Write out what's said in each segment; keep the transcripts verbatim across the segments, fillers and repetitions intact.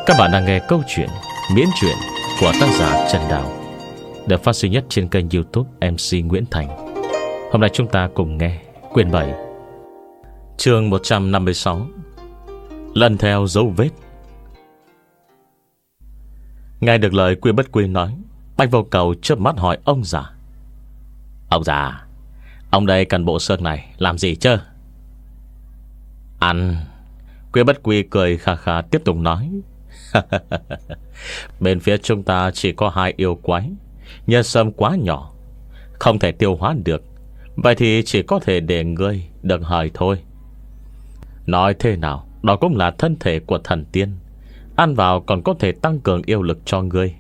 Các bạn đang nghe câu chuyện Miễn truyện của tác giả Trần Đào, được phát sinh nhất trên kênh YouTube em xê Nguyễn Thành. Hôm nay chúng ta cùng nghe quyển bảy, chương một trăm năm mươi sáu, Lần theo dấu vết. Nghe được lời Quy Bất Quy nói, Bạch Vô Cầu chớp mắt hỏi ông già: Ông già, ông đây cần bộ xương này làm gì chứ? Ăn. Quy Bất Quy cười khà khà tiếp tục nói: Bên phía chúng ta chỉ có hai yêu quái, nhân sâm quá nhỏ, không thể tiêu hóa được. Vậy thì chỉ có thể để ngươi được hời thôi. Nói thế nào, đó cũng là thân thể của thần tiên, ăn vào còn có thể tăng cường yêu lực cho ngươi.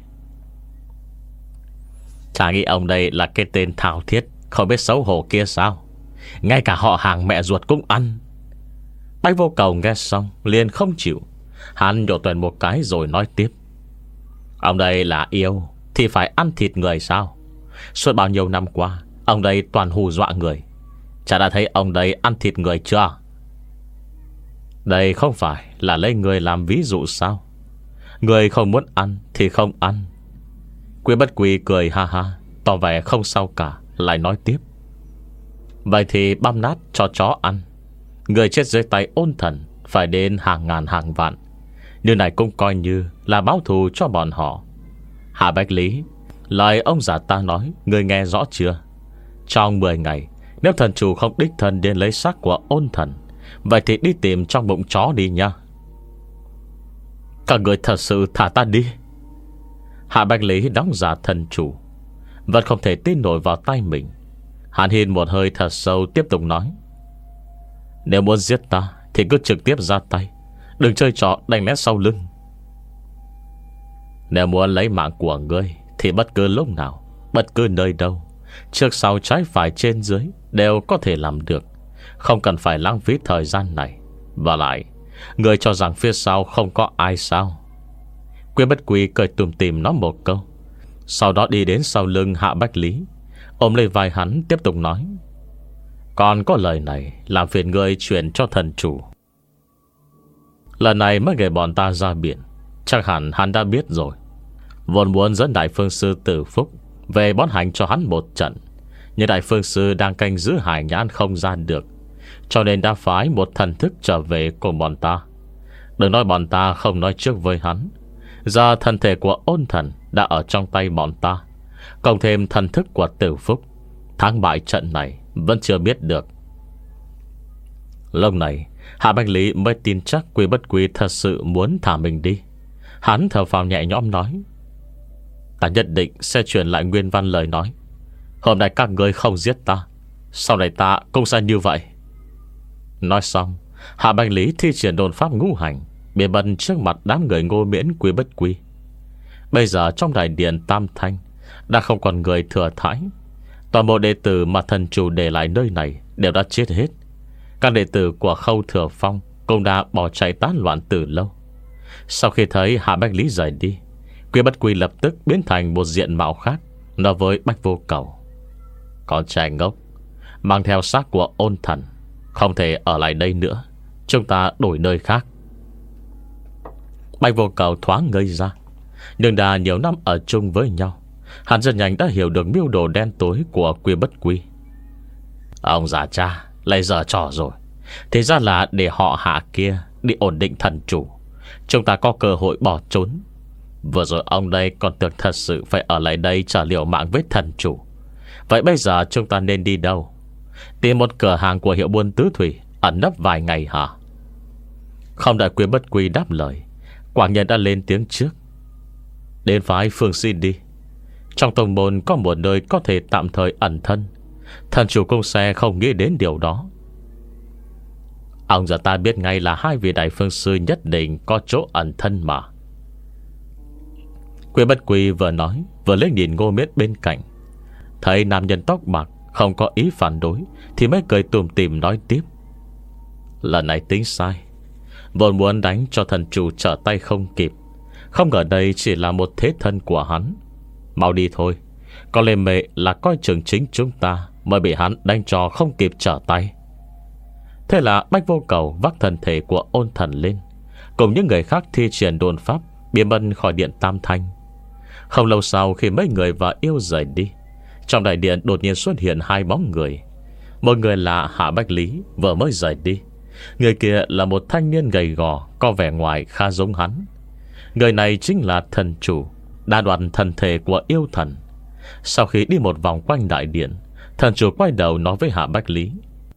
Chả nghĩ ông đây là cái tên thao thiết không biết xấu hổ kia sao? Ngay cả họ hàng mẹ ruột cũng ăn. Bạch Vô Cầu nghe xong liền không chịu. Hắn nhổ tuần một cái rồi nói tiếp: Ông đây là yêu thì phải ăn thịt người sao? Suốt bao nhiêu năm qua, ông đây toàn hù dọa người. Chả đã thấy ông đây ăn thịt người chưa? Đây không phải là lấy người làm ví dụ sao? Người không muốn ăn thì không ăn. Quy Bất Quy cười ha ha, tỏ vẻ không sao cả, lại nói tiếp: Vậy thì băm nát cho chó ăn. Người chết dưới tay Ôn Thần phải đến hàng ngàn hàng vạn. Điều này cũng coi như là báo thù cho bọn họ. Hạ Bách Lý, lời ông già ta nói người nghe rõ chưa? Trong mười ngày, nếu thần chủ không đích thân đến lấy xác của Ôn Thần, vậy thì đi tìm trong bụng chó đi nha. Các người thật sự thả ta đi. Hạ Bách Lý đóng giả thần chủ, vẫn không thể tin nổi vào tay mình. Hắn hít một hơi thật sâu, tiếp tục nói: Nếu muốn giết ta thì cứ trực tiếp ra tay, đừng chơi trò đánh lén sau lưng. Nếu muốn lấy mạng của ngươi thì bất cứ lúc nào, bất cứ nơi đâu, trước sau trái phải trên dưới đều có thể làm được, không cần phải lãng phí thời gian này. Và lại, ngươi cho rằng phía sau không có ai sao? Quy Bất Quy cười tủm tỉm nói một câu, sau đó đi đến sau lưng Hạ Bách Lý, ôm lấy vai hắn tiếp tục nói: Còn có lời này làm phiền ngươi truyền cho thần chủ. Lần này mới gửi bọn ta ra biển, chắc hẳn hắn đã biết rồi. Vốn muốn dẫn Đại Phương Sư Tử Phúc về bón hành cho hắn một trận, nhưng Đại Phương Sư đang canh giữ hải nhãn không ra được, cho nên đã phái một thần thức trở về cùng bọn ta. Đừng nói bọn ta không nói trước với hắn. Giờ thân thể của Ôn Thần đã ở trong tay bọn ta, cộng thêm thần thức của Tử Phúc, thắng bại trận này vẫn chưa biết được. Lúc này Hạ Bách Lý mới tin chắc Quy Bất Quy thật sự muốn thả mình đi. Hắn thở phào nhẹ nhõm nói: Ta nhất định sẽ truyền lại nguyên văn lời nói. Hôm nay các ngươi không giết ta, sau này ta cũng sẽ như vậy. Nói xong, Hạ Bách Lý thi triển đồn pháp ngũ hành, biến mất trước mặt đám người Ngô Miễn Quy Bất Quy. Bây giờ trong đại điện Tam Thanh đã không còn người thừa thãi. Toàn bộ đệ tử mà thần chủ để lại nơi này đều đã chết hết. Các đệ tử của Khâu Thừa Phong cũng đã bỏ chạy tán loạn từ lâu. Sau khi thấy Hạ Bách Lý rời đi, Quy Bất Quy lập tức biến thành một diện mạo khác, nói với Bạch Vô Cầu: Con trai ngốc, mang theo xác của Ôn Thần, không thể ở lại đây nữa, chúng ta đổi nơi khác. Bạch Vô Cầu thoáng ngây ra, nhưng đã nhiều năm ở chung với nhau, hắn rất nhanh đã hiểu được mưu đồ đen tối của Quy Bất Quy. Ông già cha lại giở trò rồi. Thế ra là để họ Hạ kia đi ổn định thần chủ, chúng ta có cơ hội bỏ trốn. Vừa rồi ông đây còn tưởng thật sự phải ở lại đây trả liều mạng với thần chủ. Vậy bây giờ chúng ta nên đi đâu? Tìm một cửa hàng của hiệu buôn tứ thủy, ẩn nấp vài ngày hả? Không đợi Quy Bất Quy đáp lời, Quảng Nhân đã lên tiếng trước: Đến phái Phương Xin đi. Trong tông môn có một nơi có thể tạm thời ẩn thân. Thần chủ cung xe không nghĩ đến điều đó. Ông giờ ta biết ngay là hai vị Đại Phương Sư nhất định có chỗ ẩn thân mà. Quy Bất Quy vừa nói vừa lấy nhìn Ngô Miễn bên cạnh. Thấy nam nhân tóc bạc không có ý phản đối thì mới cười tủm tỉm nói tiếp: Lần này tính sai, vốn muốn đánh cho thần chủ trở tay không kịp, không ngờ đây chỉ là một thế thân của hắn. Mau đi thôi, có lẽ mẹ là coi chừng chính chúng ta mới bị hắn đánh cho không kịp trở tay. Thế là Bạch Vô Cầu vác thân thể của Ôn Thần lên, cùng những người khác thi triển đồn pháp biến mất khỏi điện Tam Thanh. Không lâu sau khi mấy người và yêu rời đi, trong đại điện đột nhiên xuất hiện hai bóng người. Một người là Hạ Bách Lý vừa mới rời đi. Người kia là một thanh niên gầy gò, có vẻ ngoài khá giống hắn. Người này chính là thần chủ, đã đoạt thân thể của yêu thần. Sau khi đi một vòng quanh đại điện, thần chủ quay đầu nói với Hạ Bách Lý: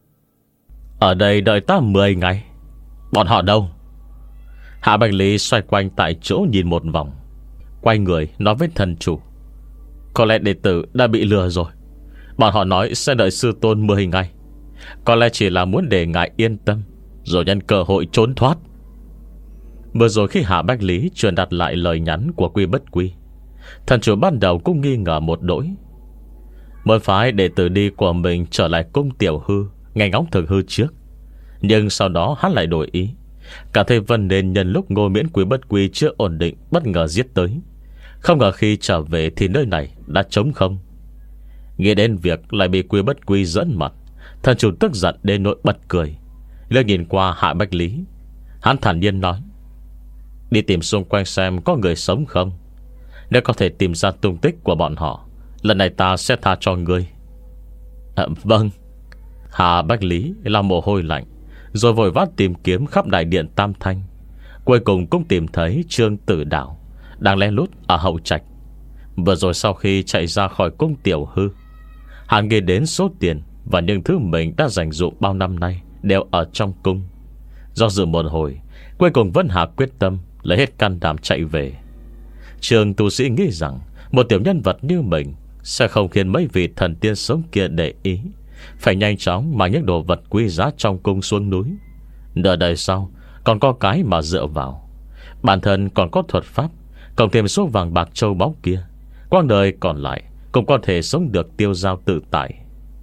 "Ở đây đợi ta mười ngày." "Bọn họ đâu?" Hạ Bách Lý xoay quanh tại chỗ nhìn một vòng, quay người nói với thần chủ: "Có lẽ đệ tử đã bị lừa rồi. Bọn họ nói sẽ đợi sư tôn mười ngày. Có lẽ chỉ là muốn để ngài yên tâm, rồi nhân cơ hội trốn thoát." Vừa rồi khi Hạ Bách Lý truyền đặt lại lời nhắn của Quy Bất Quy, thần chủ ban đầu cũng nghi ngờ một đỗi. Muốn phái đệ tử đi của mình trở lại cung Tiểu Hư, ngay ngóng Thực Hư trước. Nhưng sau đó hắn lại đổi ý, cảm thấy Vân nên nhân lúc Ngô Miễn Quy Bất Quy chưa ổn định bất ngờ giết tới. Không ngờ khi trở về thì nơi này đã trống không. Nghĩ đến việc lại bị Quy Bất Quy dẫn mặt, thần chủ tức giận đến nỗi bật cười. Lơ nhìn qua Hạ Bách Lý, hắn thản nhiên nói: "Đi tìm xung quanh xem có người sống không. Nếu có thể tìm ra tung tích của bọn họ, lần này ta sẽ tha cho ngươi." À, vâng. Hạ Bách Lý là mồ hôi lạnh, rồi vội vã tìm kiếm khắp đại điện Tam Thanh. Cuối cùng cũng tìm thấy Trương Tử Đảo đang lén lút ở hậu trạch. Vừa rồi sau khi chạy ra khỏi cung Tiểu Hư, hắn nghĩ đến số tiền và những thứ mình đã dành dụm bao năm nay đều ở trong cung. Do dự một hồi, cuối cùng vẫn hạ quyết tâm lấy hết can đảm chạy về. Trường tu sĩ nghĩ rằng một tiểu nhân vật như mình sẽ không khiến mấy vị thần tiên sống kia để ý, phải nhanh chóng mang những đồ vật quý giá trong cung xuống núi. Nửa đời sau còn có cái mà dựa vào. Bản thân còn có thuật pháp, cộng thêm số vàng bạc châu báu kia, quãng đời còn lại cũng có thể sống được tiêu dao tự tại.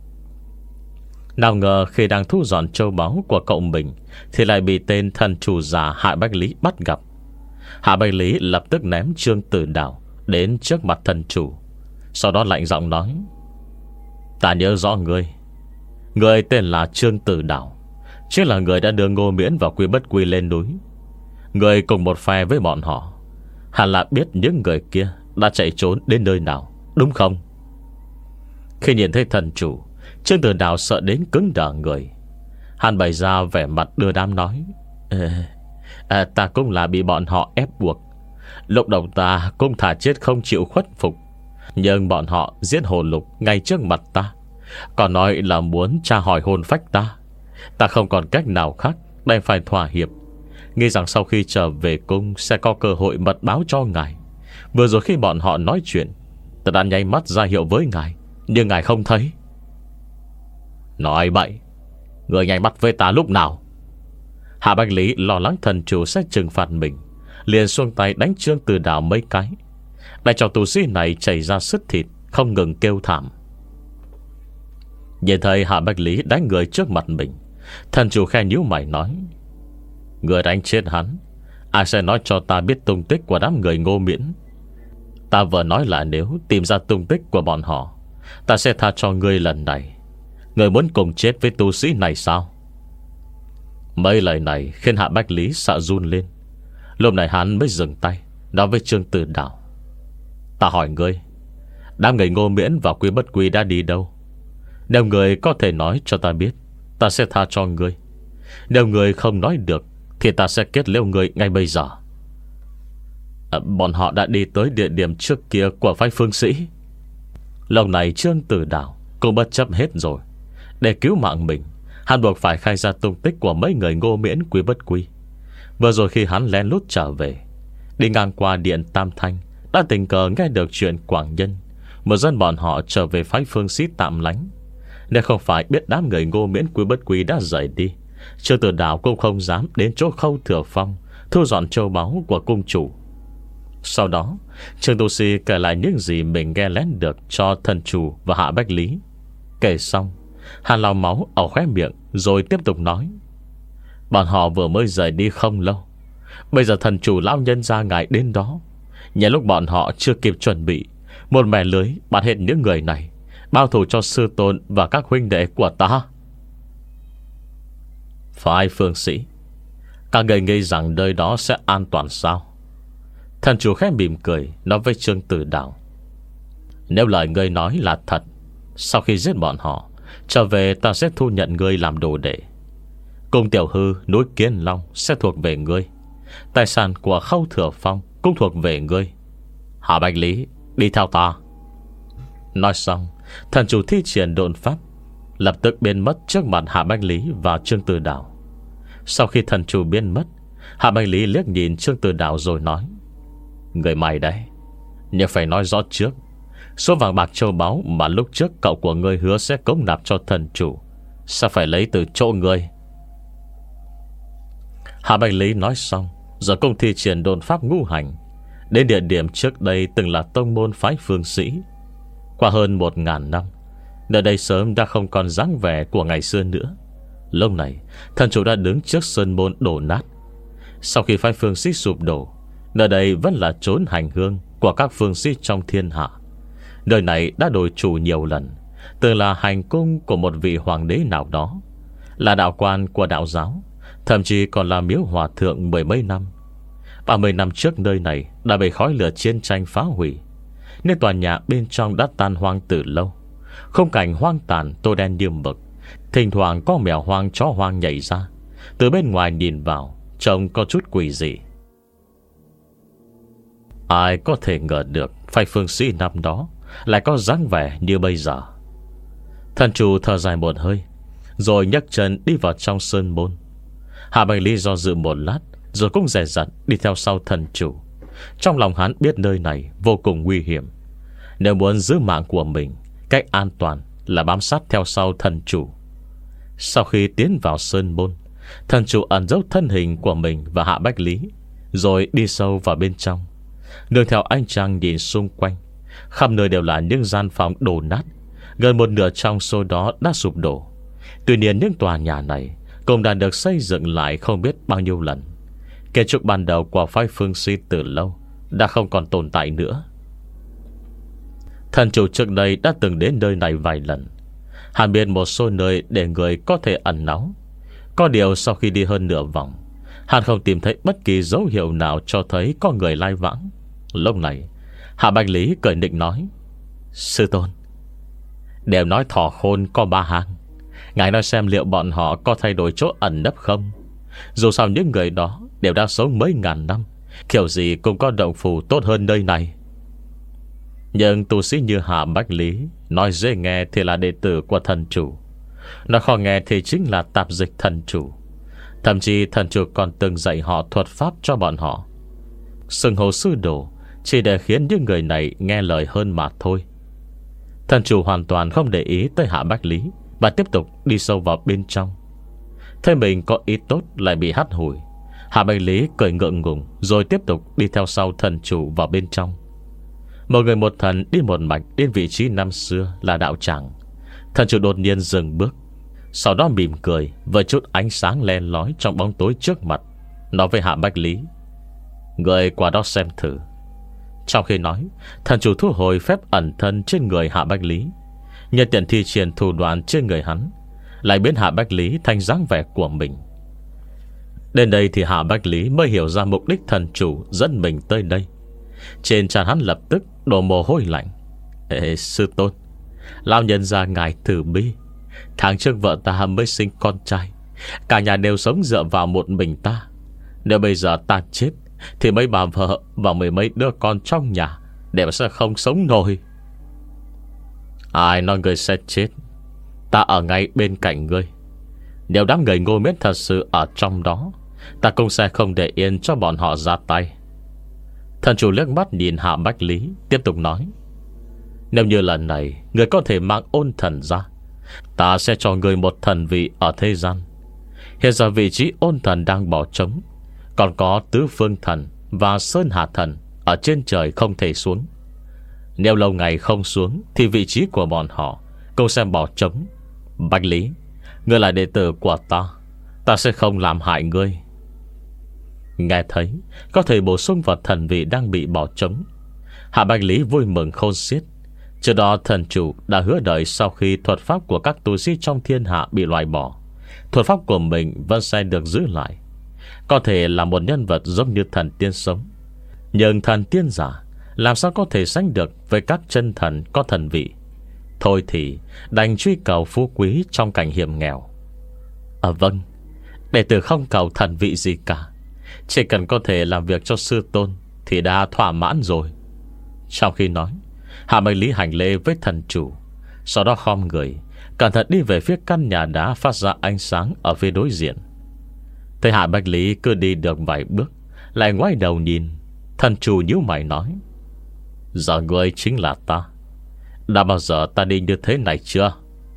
Nào ngờ khi đang thu dọn châu báu của cậu mình thì lại bị tên thần chủ già Hạ Bách Lý bắt gặp. Hạ Bách Lý lập tức ném Trương Tử Đảo đến trước mặt thần chủ, sau đó lạnh giọng nói: "Ta nhớ rõ ngươi. Ngươi tên là Trương Tử Đảo, chính là người đã đưa Ngô Miễn và Quy Bất Quy lên núi. Ngươi cùng một phe với bọn họ, hẳn là biết những người kia đã chạy trốn đến nơi nào, đúng không?" Khi nhìn thấy thần chủ, Trương Tử Đảo sợ đến cứng đờ người. Hắn bày ra vẻ mặt đưa đám nói: Ê, à, "Ta cũng là bị bọn họ ép buộc. Lúc đầu ta cũng thà chết không chịu khuất phục, nhưng bọn họ giết Hồ Lục ngay trước mặt ta, còn nói là muốn tra hỏi hồn phách ta. Ta không còn cách nào khác, đành phải thỏa hiệp, nghĩ rằng sau khi trở về cung sẽ có cơ hội mật báo cho ngài. Vừa rồi khi bọn họ nói chuyện, ta đã nháy mắt ra hiệu với ngài, nhưng ngài không thấy." "Nói bậy, người nháy mắt với ta lúc nào?" Hạ Bách Lý lo lắng thần chủ sẽ trừng phạt mình, liền xuông tay đánh Trương Tử Đảo mấy cái, lại cho tù sĩ này chảy ra sứt thịt, không ngừng kêu thảm. Nhìn thấy Hạ Bách Lý đánh người trước mặt mình, thần chủ khe nhíu mày nói: "Người đánh chết hắn, ai sẽ nói cho ta biết tung tích của đám người Ngô Miễn? Ta vừa nói là nếu tìm ra tung tích của bọn họ, ta sẽ tha cho ngươi lần này. Người muốn cùng chết với tu sĩ này sao?" Mấy lời này khiến Hạ Bách Lý sợ run lên. Lúc này hắn mới dừng tay, nói với Trương Tử Đảo: "Ta hỏi ngươi, đám người Ngô Miễn và Quy Bất Quy đã đi đâu? Nếu người có thể nói cho ta biết, ta sẽ tha cho ngươi. Nếu người không nói được thì ta sẽ kết liễu người ngay bây giờ." à, Bọn họ đã đi tới địa điểm trước kia của phái Phương Sĩ. Lúc này Trương Tử Đảo cũng bất chấp hết rồi. Để cứu mạng mình, hắn buộc phải khai ra tung tích của mấy người Ngô Miễn Quy Bất Quy. Vừa rồi khi hắn lén lút trở về, đi ngang qua điện Tam Thanh, đã tình cờ nghe được chuyện Quảng Nhân, một dân bọn họ trở về phái Phương Sĩ tạm lánh. Nếu không phải biết đám người Ngô Miễn Quy Bất Quy đã rời đi, Trương Tử Đảo cũng không dám đến chỗ Khâu Thừa Phong thu dọn châu báu của cung chủ. Sau đó Trương Tu Si kể lại những gì mình nghe lén được cho thần chủ và Hạ Bách Lý. Kể xong, hắn lau máu ở khóe miệng, rồi tiếp tục nói: "Bọn họ vừa mới rời đi không lâu. Bây giờ thần chủ lão nhân ra ngài đến đó, nhờ lúc bọn họ chưa kịp chuẩn bị, một mẻ lưới bắt hết những người này, bao thù cho sư tôn và các huynh đệ của ta." "Phái Phương Sĩ, các người nghĩ rằng nơi đó sẽ an toàn sao?" Thần chủ khẽ mỉm cười, nói với Trương Tử Đào: Nếu lời ngươi nói là thật, sau khi giết bọn họ, trở về ta sẽ thu nhận ngươi làm đồ đệ. Cung Tiểu Hư, núi Kiến Long sẽ thuộc về ngươi. Tài sản của Khâu Thừa Phong cũng thuộc về ngươi. Hạ Bạch Lý, đi theo ta. Nói xong, thần chủ thi triển độn pháp, lập tức biến mất trước mặt Hạ Bạch Lý và Trương Tử Đào. Sau khi thần chủ biến mất, Hạ Bạch Lý liếc nhìn Trương Tử Đào rồi nói: Người mày đấy, nhưng phải nói rõ trước, số vàng bạc châu báu mà lúc trước cậu của ngươi hứa sẽ cống nạp cho thần chủ, sao phải lấy từ chỗ ngươi? Hạ Bạch Lý nói xong, rồi công thi triển đồn pháp ngũ hành đến địa điểm trước đây từng là tông môn phái phương sĩ. Qua hơn một ngàn năm, nơi đây sớm đã không còn dáng vẻ của ngày xưa nữa. Lúc này, thần chủ đã đứng trước sơn môn đổ nát. Sau khi phái phương sĩ sụp đổ, nơi đây vẫn là chốn hành hương của các phương sĩ trong thiên hạ. Nơi này đã đổi chủ nhiều lần, từng là hành cung của một vị hoàng đế nào đó, là đạo quan của đạo giáo, thậm chí còn là miếu hòa thượng mười mấy năm. Ba mươi năm trước nơi này đã bị khói lửa chiến tranh phá hủy, nên tòa nhà bên trong đã tan hoang từ lâu. Khung cảnh hoang tàn tô đen như mực, thỉnh thoảng có mèo hoang chó hoang nhảy ra. Từ bên ngoài nhìn vào, trông có chút quỷ dị. Ai có thể ngờ được phái phương sĩ năm đó lại có dáng vẻ như bây giờ. Thần chủ thở dài một hơi, rồi nhấc chân đi vào trong sơn môn. Hạ Bạch Lý do dự một lát, rồi cũng dè dặt đi theo sau thần chủ. Trong lòng hắn biết nơi này vô cùng nguy hiểm. Nếu muốn giữ mạng của mình, cách an toàn là bám sát theo sau thần chủ. Sau khi tiến vào sơn môn, thần chủ ẩn giấu thân hình của mình và Hạ Bạch Lý, rồi đi sâu vào bên trong. Nương theo ánh trăng nhìn xung quanh, khắp nơi đều là những gian phòng đổ nát. Gần một nửa trong số đó đã sụp đổ. Tuy nhiên những tòa nhà này cũng đã được xây dựng lại không biết bao nhiêu lần. Kiến trúc ban đầu của phái phương sĩ từ lâu đã không còn tồn tại nữa. Thần chủ trước đây đã từng đến nơi này vài lần. Hắn biết một số nơi để người có thể ẩn náu. Có điều sau khi đi hơn nửa vòng, hắn không tìm thấy bất kỳ dấu hiệu nào cho thấy có người lai vãng. Lúc này, Hạ Bạch Lý cười nịnh nói: Sư tôn, đều nói thỏ khôn có ba hang. Ngài nói xem liệu bọn họ có thay đổi chỗ ẩn nấp không? Dù sao những người đó đều đã sống mấy ngàn năm, kiểu gì cũng có động phủ tốt hơn nơi này. Nhưng tu sĩ như Hạ Bạch Lý, nói dễ nghe thì là đệ tử của thần chủ, nói khó nghe thì chính là tạp dịch thần chủ. Thậm chí thần chủ còn từng dạy họ thuật pháp cho bọn họ. Xưng hô sư đồ chỉ để khiến những người này nghe lời hơn mà thôi. Thần chủ hoàn toàn không để ý tới Hạ Bạch Lý, và tiếp tục đi sâu vào bên trong. Thấy mình có ý tốt lại bị hắt hủi, Hạ Bạch Lý cười ngượng ngùng, rồi tiếp tục đi theo sau thần chủ vào bên trong. Một người một thần đi một mạch đến vị trí năm xưa là đạo tràng. Thần chủ đột nhiên dừng bước, sau đó mỉm cười với chút ánh sáng len lói trong bóng tối trước mặt, nói với Hạ Bạch Lý: Người qua đó xem thử. Trong khi nói, thần chủ thu hồi phép ẩn thân trên người Hạ Bạch Lý, nhân tiện thi triển thủ đoạn trên người hắn, lại biến Hạ Bạch Lý thành dáng vẻ của mình. Đến đây thì Hạ Bạch Lý mới hiểu ra mục đích thần chủ dẫn mình tới đây. Trên trán hắn lập tức đổ mồ hôi lạnh. Ê sư tôn, lão nhân gia ngài từ bi. Tháng trước vợ ta mới sinh con trai, cả nhà đều sống dựa vào một mình ta. Nếu bây giờ ta chết thì mấy bà vợ và mười mấy đứa con trong nhà đều sẽ không sống nổi. Ai nói người sẽ chết? Ta ở ngay bên cạnh ngươi. Nếu đám người Ngô Miễn thật sự ở trong đó, ta cũng sẽ không để yên cho bọn họ ra tay. Thần chủ liếc mắt nhìn Hạ Bạch Lý, tiếp tục nói: Nếu như lần này người có thể mang ôn thần ra, ta sẽ cho người một thần vị ở thế gian. Hiện giờ vị trí ôn thần đang bỏ trống, còn có tứ phương thần và sơn hà thần ở trên trời không thể xuống. Nếu lâu ngày không xuống thì vị trí của bọn họ cũng sẽ bỏ trống. Bạch Lý, ngươi là đệ tử của ta, ta sẽ không làm hại ngươi. Nghe thấy có thể bổ sung vào thần vị đang bị bỏ trống, Hạ Bạch Lý vui mừng khôn xiết. Trước đó thần chủ đã hứa đợi sau khi thuật pháp của các tu sĩ trong thiên hạ bị loại bỏ, thuật pháp của mình vẫn sẽ được giữ lại. Có thể là một nhân vật giống như thần tiên sống. Nhưng thần tiên giả làm sao có thể sánh được với các chân thần có thần vị. Thôi thì đành truy cầu phú quý trong cảnh hiểm nghèo. À vâng, đệ tử không cầu thần vị gì cả, chỉ cần có thể làm việc cho sư tôn thì đã thỏa mãn rồi. Trong khi nói, Hạ Bạch Lý hành lễ với thần chủ, sau đó khom người cẩn thận đi về phía căn nhà đá phát ra ánh sáng ở phía đối diện. Thấy Hạ Bạch Lý cứ đi được vài bước, lại ngoái đầu nhìn. Thần chủ nhíu mày nói: giờ ngươi chính là ta. Đã bao giờ ta đi như thế này chưa?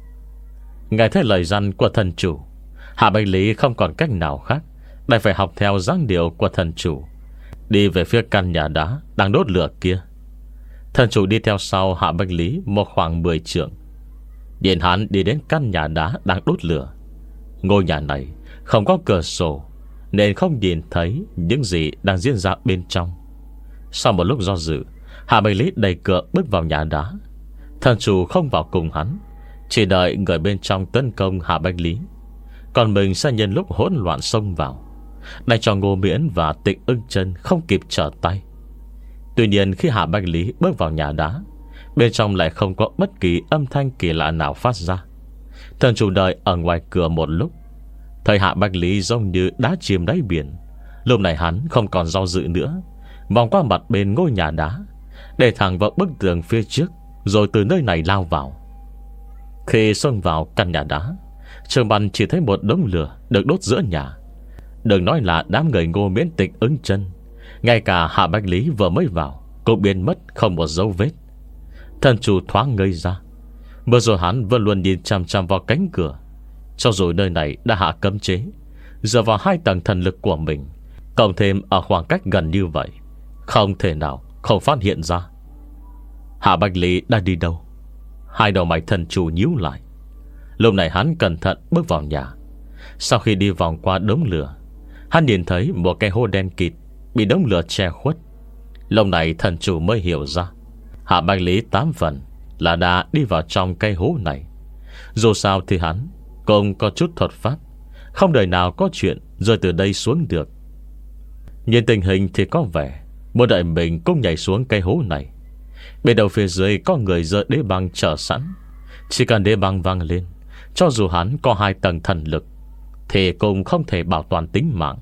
Nghe thấy lời răn của thần chủ, Hạ Bạch Lý không còn cách nào khác, đành phải học theo dáng điệu của thần chủ, đi về phía căn nhà đá đang đốt lửa kia. Thần chủ đi theo sau Hạ Bạch Lý một khoảng mười trượng. Điện hắn đi đến căn nhà đá đang đốt lửa. Ngôi nhà này không có cửa sổ, nên không nhìn thấy những gì đang diễn ra bên trong. Sau một lúc do dự, Hạ Bạch Lý đẩy cửa bước vào nhà đá. Thần chủ không vào cùng hắn, chỉ đợi người bên trong tấn công Hạ Bạch Lý, còn mình sẽ nhân lúc hỗn loạn xông vào, đánh cho Ngô Miễn và Tịnh Ưng Chân không kịp trở tay. Tuy nhiên khi Hạ Bạch Lý bước vào nhà đá, bên trong lại không có bất kỳ âm thanh kỳ lạ nào phát ra. Thần chủ đợi ở ngoài cửa một lúc, thấy Hạ Bạch Lý giống như đá chìm đáy biển. Lúc này hắn không còn do dự nữa, vòng qua mặt bên ngôi nhà đá, để thẳng vào bức tường phía trước, rồi từ nơi này lao vào. Khi xông vào căn nhà đá, Trường Bằn chỉ thấy một đống lửa được đốt giữa nhà. Đừng nói là đám người Ngô Miễn, Tịnh Ưng Chân, ngay cả Hạ Bạch Lý vừa mới vào cũng biến mất không một dấu vết. Thần chủ thoáng ngây ra. Vừa rồi hắn vẫn luôn nhìn chằm chằm vào cánh cửa, cho dù nơi này đã hạ cấm chế, dựa vào hai tầng thần lực của mình, cộng thêm ở khoảng cách gần như vậy, không thể nào không phát hiện ra. Hạ Bạch Lý đã đi đâu? Hai đầu mày thần chủ nhíu lại. Lúc này hắn cẩn thận bước vào nhà. Sau khi đi vòng qua đống lửa, hắn nhìn thấy một cái hố đen kịt bị đống lửa che khuất. Lúc này thần chủ mới hiểu ra, Hạ Bạch Lý tám phần là đã đi vào trong cái hố này. Dù sao thì hắn cũng có chút thuật pháp, không đời nào có chuyện rơi từ đây xuống được. Nhìn tình hình thì có vẻ muốn đợi mình cũng nhảy xuống cái hố này. Bên đầu phía dưới có người giơ đế băng chờ sẵn. Chỉ cần đế băng vang lên, cho dù hắn có hai tầng thần lực thì cũng không thể bảo toàn tính mạng.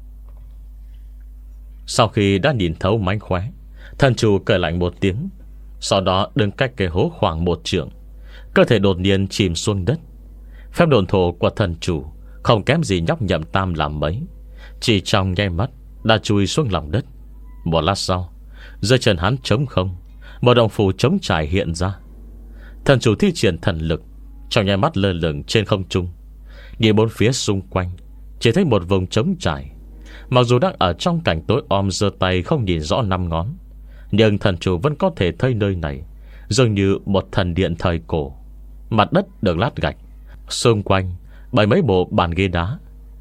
Sau khi đã nhìn thấu mánh khóe, thần chủ cười lạnh một tiếng, sau đó đứng cách cái hố khoảng một trượng, cơ thể đột nhiên chìm xuống đất. Phép độn thổ của thần chủ không kém gì nhóc Nhậm Tam làm mấy, chỉ trong nháy mắt đã chui xuống lòng đất. Một lát sau, dưới chân hắn trống không, một đồng phù trống trải hiện ra. Thần chủ thi triển thần lực, trong nháy mắt lơ lửng trên không trung. Nhìn bốn phía xung quanh, chỉ thấy một vùng trống trải. Mặc dù đang ở trong cảnh tối om, giơ tay không nhìn rõ năm ngón, nhưng thần chủ vẫn có thể thấy nơi này dường như một thần điện thời cổ. Mặt đất được lát gạch, xung quanh bày mấy bộ bàn ghế đá.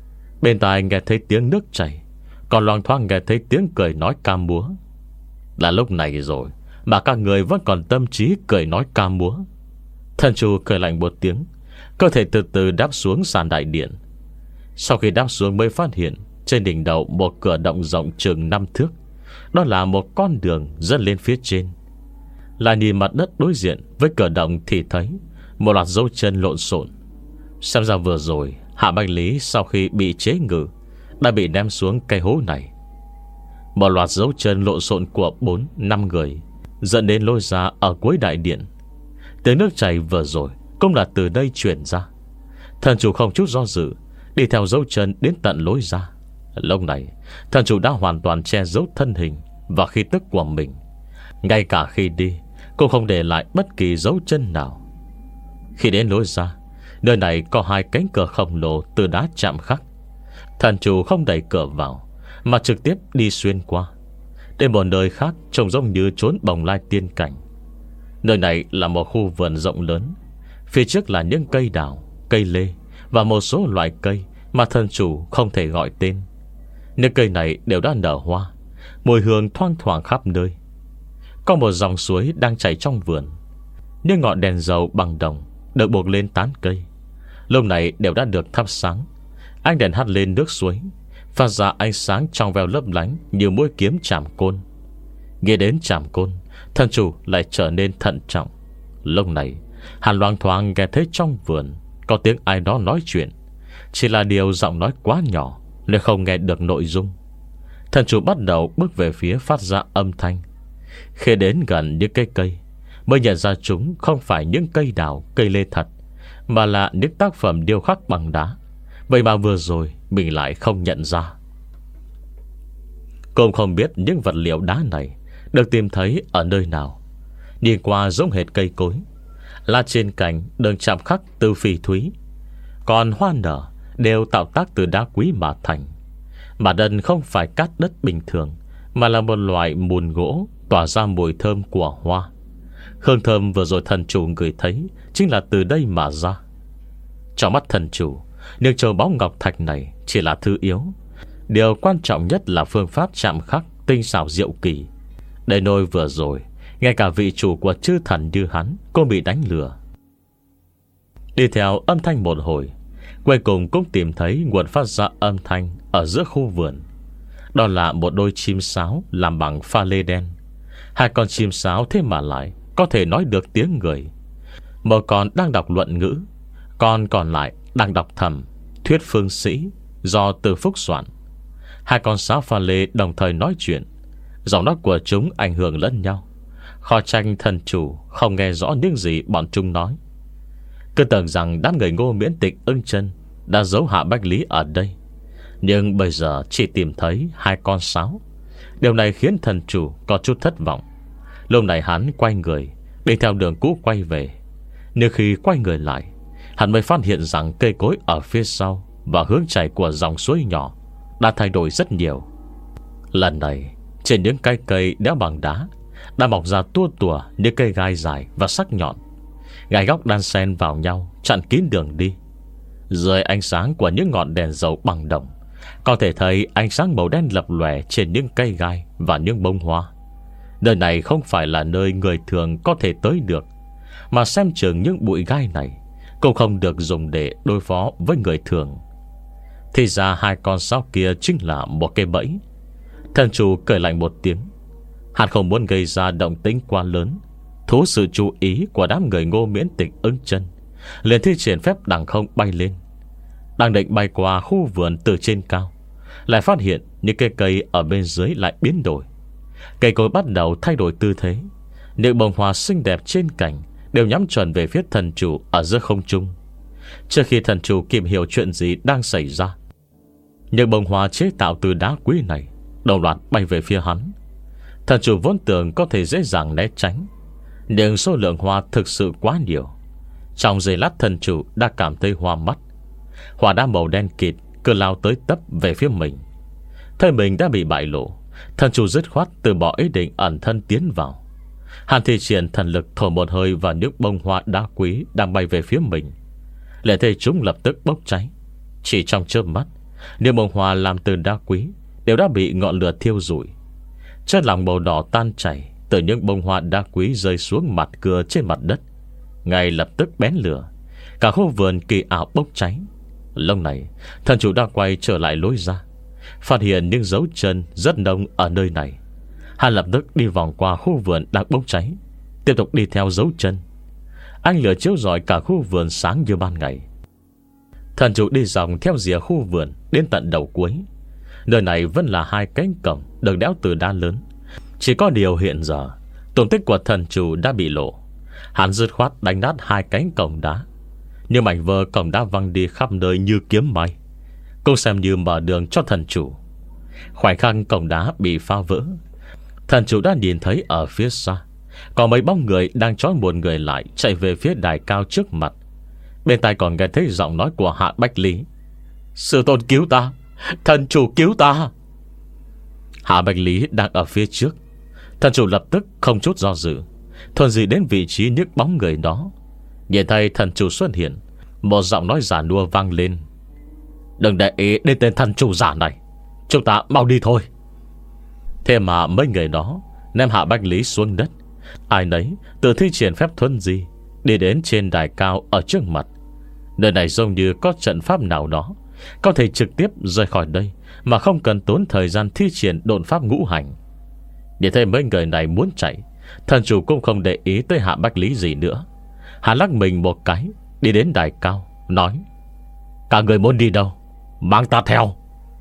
Bên tai nghe thấy tiếng nước chảy, còn loang thoáng nghe thấy tiếng cười nói ca múa. Là lúc này rồi mà các người vẫn còn tâm trí cười nói ca múa. Thần chủ cười lạnh một tiếng, cơ thể từ từ đáp xuống sàn đại điện. Sau khi đáp xuống mới phát hiện trên đỉnh đầu một cửa động rộng chừng năm thước. Đó là một con đường dẫn lên phía trên. Lại nhìn mặt đất đối diện với cửa động thì thấy một loạt dấu chân lộn xộn. Xem ra vừa rồi Hạ Bạch Lý sau khi bị chế ngự đã bị đem xuống cây hố này. Một loạt dấu chân lộn xộn của bốn năm người dẫn đến lối ra ở cuối đại điện. Tiếng nước chảy vừa rồi cũng là từ đây truyền ra. Thần chủ không chút do dự đi theo dấu chân đến tận lối ra. Lúc này thần chủ đã hoàn toàn che giấu thân hình và khí tức của mình. Ngay cả khi đi cũng không để lại bất kỳ dấu chân nào. Khi đến lối ra, nơi này có hai cánh cửa khổng lồ từ đá chạm khắc. Thần chủ không đẩy cửa vào, mà trực tiếp đi xuyên qua, đến một nơi khác trông giống như chốn bồng lai tiên cảnh. Nơi này là một khu vườn rộng lớn. Phía trước là những cây đào, cây lê và một số loại cây mà thần chủ không thể gọi tên. Những cây này đều đã nở hoa, mùi hương thoang thoảng khắp nơi. Có một dòng suối đang chảy trong vườn. Những ngọn đèn dầu bằng đồng được buộc lên tán cây lúc này đều đã được thắp sáng. Ánh đèn hắt lên nước suối, phát ra ánh sáng trong veo lấp lánh như mũi kiếm chạm côn. Nghe đến Trảm Côn, thần chủ lại trở nên thận trọng. Lúc này hắn loang thoáng nghe thấy trong vườn có tiếng ai đó nói chuyện, chỉ là điều giọng nói quá nhỏ nên không nghe được nội dung. Thần chủ bắt đầu bước về phía phát ra âm thanh. Khi đến gần những cây cây, mới nhận ra chúng không phải những cây đào, cây lê thật, mà là những tác phẩm điêu khắc bằng đá. Vậy mà vừa rồi mình lại không nhận ra. Cũng không biết những vật liệu đá này được tìm thấy ở nơi nào. Nhìn qua giống hệt cây cối, là trên cành đường chạm khắc từ phỉ thúy, còn hoa nở đều tạo tác từ đá quý mà thành. Mà đất không phải cát đất bình thường, mà là một loại mùn gỗ tỏa ra mùi thơm của hoa. Hương thơm vừa rồi thần chủ ngửi thấy chính là từ đây mà ra. Trong mắt thần chủ, những châu báu ngọc thạch này chỉ là thứ yếu. Điều quan trọng nhất là phương pháp chạm khắc tinh xảo diệu kỳ. Để nôi vừa rồi, ngay cả vị chủ của chư thần như hắn cũng bị đánh lừa. Đi theo âm thanh một hồi, cuối cùng cũng tìm thấy nguồn phát ra âm thanh ở giữa khu vườn. Đó là một đôi chim sáo làm bằng pha lê đen. Hai con chim sáo thế mà lại có thể nói được tiếng người. Một con đang đọc luận ngữ, con còn lại đang đọc thầm thuyết phương sĩ do Từ Phúc soạn. Hai con sáo pha lê đồng thời nói chuyện, giọng nói của chúng ảnh hưởng lẫn nhau. Khó tranh thần chủ không nghe rõ những gì bọn chúng nói. Cứ tưởng rằng đám người Ngô Miễn Tịch, Ưng Chân đã giấu Hạ Bách Lý ở đây, nhưng bây giờ chỉ tìm thấy hai con sáo. Điều này khiến thần chủ có chút thất vọng. Lúc này hắn quay người đi theo đường cũ quay về. Nhưng khi quay người lại, hắn mới phát hiện rằng cây cối ở phía sau và hướng chảy của dòng suối nhỏ đã thay đổi rất nhiều. Lần này, trên những cây cây đẽo bằng đá đã mọc ra tua tủa những cây gai dài và sắc nhọn. Gai góc đan xen vào nhau chặn kín đường đi. Dưới ánh sáng của những ngọn đèn dầu bằng đồng, có thể thấy ánh sáng màu đen lập lòe trên những cây gai và những bông hoa. Nơi này không phải là nơi người thường có thể tới được, mà xem chừng những bụi gai này cũng không được dùng để đối phó với người thường. Thì ra hai con sáo kia chính là một cái bẫy. Thần chủ cười lạnh một tiếng. Hắn không muốn gây ra động tĩnh quá lớn, thu sự chú ý của đám người Ngô Miễn Tịch, Ưng Chân, liền thi triển phép đằng không bay lên. Đang định bay qua khu vườn từ trên cao, lại phát hiện những cây cây ở bên dưới lại biến đổi. Cây cối bắt đầu thay đổi tư thế. Những bông hoa xinh đẹp trên cành đều nhắm chuẩn về phía thần chủ ở giữa không trung. Trước khi thần chủ kịp hiểu chuyện gì đang xảy ra, những bông hoa chế tạo từ đá quý này đồng loạt bay về phía hắn. Thần chủ vốn tưởng có thể dễ dàng né tránh, nhưng số lượng hoa thực sự quá nhiều. Trong giây lát thần chủ đã cảm thấy hoa mắt. Hoa đá màu đen kịt cứ lao tới tấp về phía mình. Thấy mình đã bị bại lộ, thần chủ dứt khoát từ bỏ ý định ẩn thân tiến vào. Hắn thi triển thần lực thổi một hơi vào những bông hoa đá quý đang bay về phía mình. Lại thấy chúng lập tức bốc cháy. Chỉ trong chớp mắt, những bông hoa làm từ đá quý đều đã bị ngọn lửa thiêu rụi. Chất lỏng màu đỏ tan chảy từ những bông hoa đá quý rơi xuống mặt cưa trên mặt đất, ngay lập tức bén lửa. Cả khu vườn kỳ ảo bốc cháy. Lúc này thần chủ đã quay trở lại lối ra, phát hiện những dấu chân rất nông ở nơi này. Hắn lập tức đi vòng qua khu vườn đang bốc cháy, tiếp tục đi theo dấu chân. Ánh lửa chiếu rọi cả khu vườn sáng như ban ngày. Thần chủ đi dòng theo rìa khu vườn đến tận đầu cuối. Nơi này vẫn là hai cánh cổng được đẽo từ đá lớn. Chỉ có điều hiện giờ tung tích của thần chủ đã bị lộ. Hắn dứt khoát đánh nát hai cánh cổng đá, nhưng mảnh vỡ cổng đá văng đi khắp nơi như kiếm bay, cũng xem như mở đường cho thần chủ. Khoảnh khắc cổng đá bị phá vỡ, thần chủ đã nhìn thấy ở phía xa có mấy bóng người đang trói một người lại, chạy về phía đài cao trước mặt. Bên tai còn nghe thấy giọng nói của Hạ Bách Lý: "Sư tôn cứu ta, thần chủ cứu ta." Hạ Bách Lý đang ở phía trước. Thần chủ lập tức không chút do dự, thuần dị đến vị trí những bóng người đó. Nhìn thấy thần chủ xuất hiện, một giọng nói giả nua vang lên: "Đừng để ý đến tên thần chủ giả này, chúng ta mau đi thôi." Thế mà mấy người đó ném Hạ Bách Lý xuống đất. Ai nấy tự thi triển phép thuần di đi đến trên đài cao ở trước mặt. Nơi này giống như có trận pháp nào đó, có thể trực tiếp rời khỏi đây mà không cần tốn thời gian thi triển độn pháp ngũ hành. Để thấy mấy người này muốn chạy, thần chủ cũng không để ý tới Hạ Bách Lý gì nữa. Hắn lắc mình một cái, đi đến đài cao, nói: Cả người muốn đi đâu, mang ta theo.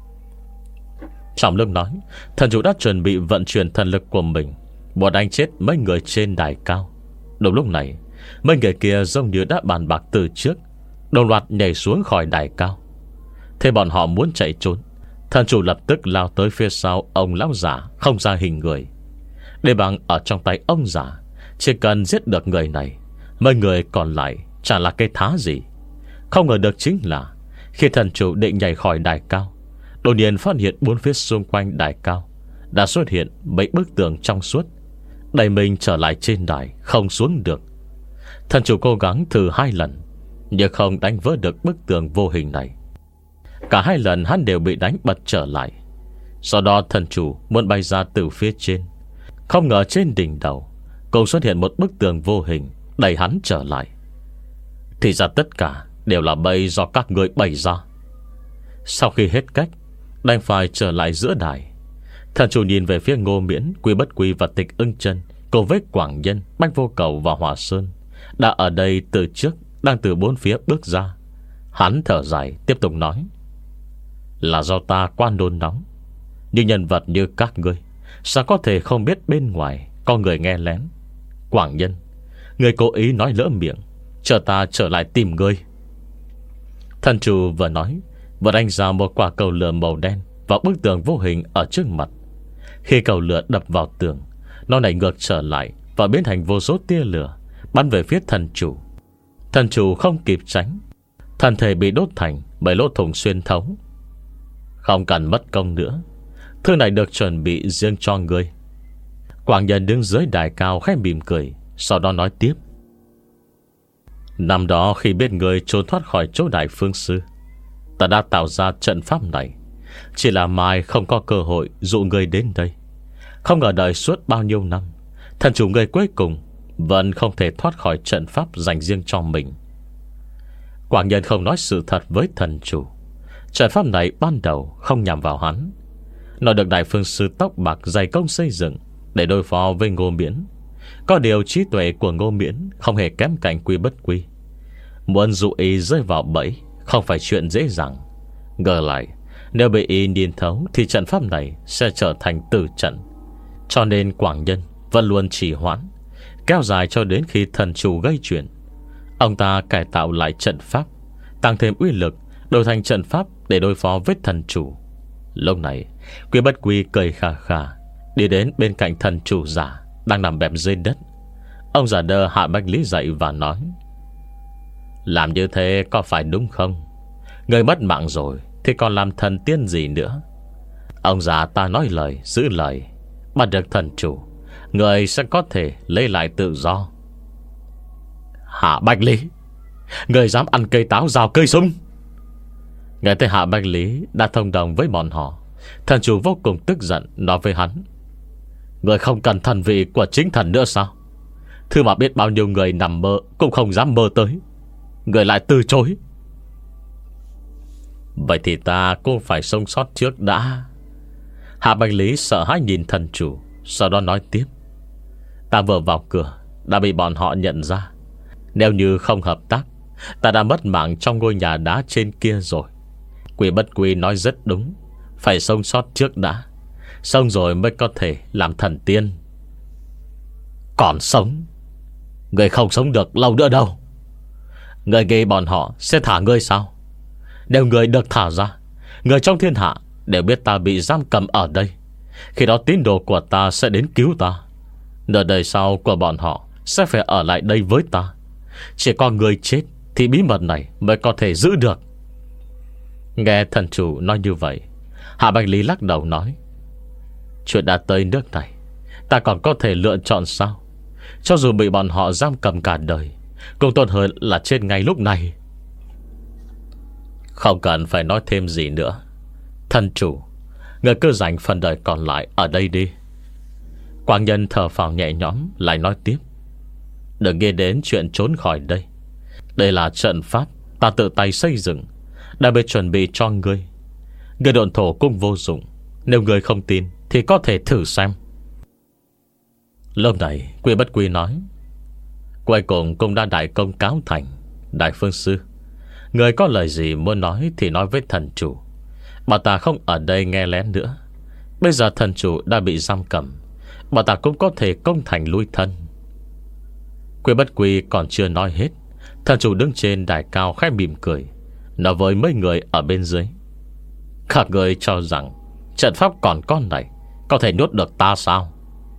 Trong lúc nói, thần chủ đã chuẩn bị vận chuyển thần lực của mình, muốn đánh chết mấy người trên đài cao. Đúng lúc này, mấy người kia giống như đã bàn bạc từ trước, đồng loạt nhảy xuống khỏi đài cao. Thế bọn họ muốn chạy trốn, thần chủ lập tức lao tới phía sau ông lão giả không ra hình người. Để bằng ở trong tay ông già, chỉ cần giết được người này, mấy người còn lại chả là cái thá gì. Không ngờ được chính là khi thần chủ định nhảy khỏi đài cao, đột nhiên phát hiện bốn phía xung quanh đài cao đã xuất hiện mấy bức tường trong suốt, đẩy mình trở lại trên đài, không xuống được. Thần chủ cố gắng thử hai lần, nhưng không đánh vỡ được bức tường vô hình này. Cả hai lần hắn đều bị đánh bật trở lại. Sau đó thần chủ muốn bay ra từ phía trên, không ngờ trên đỉnh đầu cũng xuất hiện một bức tường vô hình đẩy hắn trở lại. Thì ra tất cả đều là bẫy do các người bày ra. Sau khi hết cách, đành phải trở lại giữa đài. Thần chủ nhìn về phía Ngô Miễn, Quy Bất Quy và Tịch Ưng Chân, cùng với Quảng Nhân, Bách Vô Cầu và Hỏa Sơn đã ở đây từ trước, đang từ bốn phía bước ra. Hắn thở dài tiếp tục nói: Là do ta quá nôn nóng, nhưng nhân vật như các ngươi sao có thể không biết bên ngoài có người nghe lén. Quảng Nhân, người cố ý nói lỡ miệng, chờ ta trở lại tìm ngươi. Thần chủ vừa nói, vừa đánh ra một quả cầu lửa màu đen vào bức tường vô hình ở trước mặt. Khi cầu lửa đập vào tường, nó nảy ngược trở lại và biến thành vô số tia lửa bắn về phía thần chủ. Thần chủ không kịp tránh, thân thể bị đốt thành bởi lỗ thủng xuyên thấu. Không cần mất công nữa, thứ này được chuẩn bị riêng cho ngươi. Quảng Nhân đứng dưới đài cao khẽ mỉm cười, sau đó nói tiếp: Năm đó khi biết ngươi trốn thoát khỏi chỗ Đại Phương Sư, ta đã tạo ra trận pháp này, chỉ là mai không có cơ hội dụ ngươi đến đây. Không ngờ đợi suốt bao nhiêu năm, thần chủ ngươi cuối cùng vẫn không thể thoát khỏi trận pháp dành riêng cho mình. Quảng Nhân không nói sự thật với thần chủ. Trận pháp này ban đầu không nhằm vào hắn. Nó được Đại Phương Sư tóc bạc dày công xây dựng để đối phó với Ngô Miễn. Có điều trí tuệ của Ngô Miễn không hề kém cạnh Quy Bất Quy. Muốn dụ y rơi vào bẫy không phải chuyện dễ dàng. Ngờ lại, nếu bị y nhìn thấu thì trận pháp này sẽ trở thành tử trận. Cho nên Quảng Nhân vẫn luôn trì hoãn, kéo dài cho đến khi thần chủ gây chuyện. Ông ta cải tạo lại trận pháp, tăng thêm uy lực, đổi thành trận pháp để đối phó với thần chủ. Lúc này Quy Bất Quy cười khà khà, đi đến bên cạnh thần chủ giả đang nằm bẹp dưới đất. Ông già đơ Hạ Bách Lý dậy và nói: Làm như thế có phải đúng không? Người mất mạng rồi thì còn làm thần tiên gì nữa? Ông già ta nói lời giữ lời, bắt được thần chủ, người sẽ có thể lấy lại tự do. Hạ Bách Lý, người dám ăn cây táo rào cây sung? Nghe thấy Hạ Bách Lý đã thông đồng với bọn họ, thần chủ vô cùng tức giận, nói với hắn: Người không cần thần vị của chính thần nữa sao? Thứ mà biết bao nhiêu người nằm mơ cũng không dám mơ tới, người lại từ chối. Vậy thì ta cũng phải sống sót trước đã. Hạ Bách Lý sợ hãi nhìn thần chủ, sau đó nói tiếp: Ta vừa vào cửa đã bị bọn họ nhận ra. Nếu như không hợp tác, ta đã mất mạng trong ngôi nhà đá trên kia rồi. Quy Bất Quy nói rất đúng, phải sống sót trước đã, xong rồi mới có thể làm thần tiên. Còn sống, người không sống được lâu nữa đâu. Người nghĩ bọn họ sẽ thả ngươi sao? Nếu người được thả ra, người trong thiên hạ đều biết ta bị giam cầm ở đây. Khi đó tín đồ của ta sẽ đến cứu ta. Nửa đời sau của bọn họ sẽ phải ở lại đây với ta. Chỉ có người chết thì bí mật này mới có thể giữ được. Nghe thần chủ nói như vậy, Hạ Bách Lý lắc đầu nói: Chuyện đã tới nước này, ta còn có thể lựa chọn sao? Cho dù bị bọn họ giam cầm cả đời, cũng tốt hơn là chết ngay lúc này. Không cần phải nói thêm gì nữa. Thần chủ, người cứ dành phần đời còn lại ở đây đi. Quảng Nhân thở phào nhẹ nhõm, lại nói tiếp: Đừng nghe đến chuyện trốn khỏi đây. Đây là trận pháp ta tự tay xây dựng, đã bị chuẩn bị cho ngươi. Người độn thổ cũng vô dụng. Nếu ngươi không tin thì có thể thử xem. Lúc này Quy Bất Quy nói: Cuối cùng cũng đã đại công cáo thành. Đại phương sư, người có lời gì muốn nói thì nói với thần chủ. Bà ta không ở đây nghe lén nữa. Bây giờ thần chủ đã bị giam cầm, bà ta cũng có thể công thành lui thân. Quy Bất Quy còn chưa nói hết, thần chủ đứng trên đài cao khẽ mỉm cười, nói với mấy người ở bên dưới: Các người cho rằng trận pháp còn con này có thể nuốt được ta sao?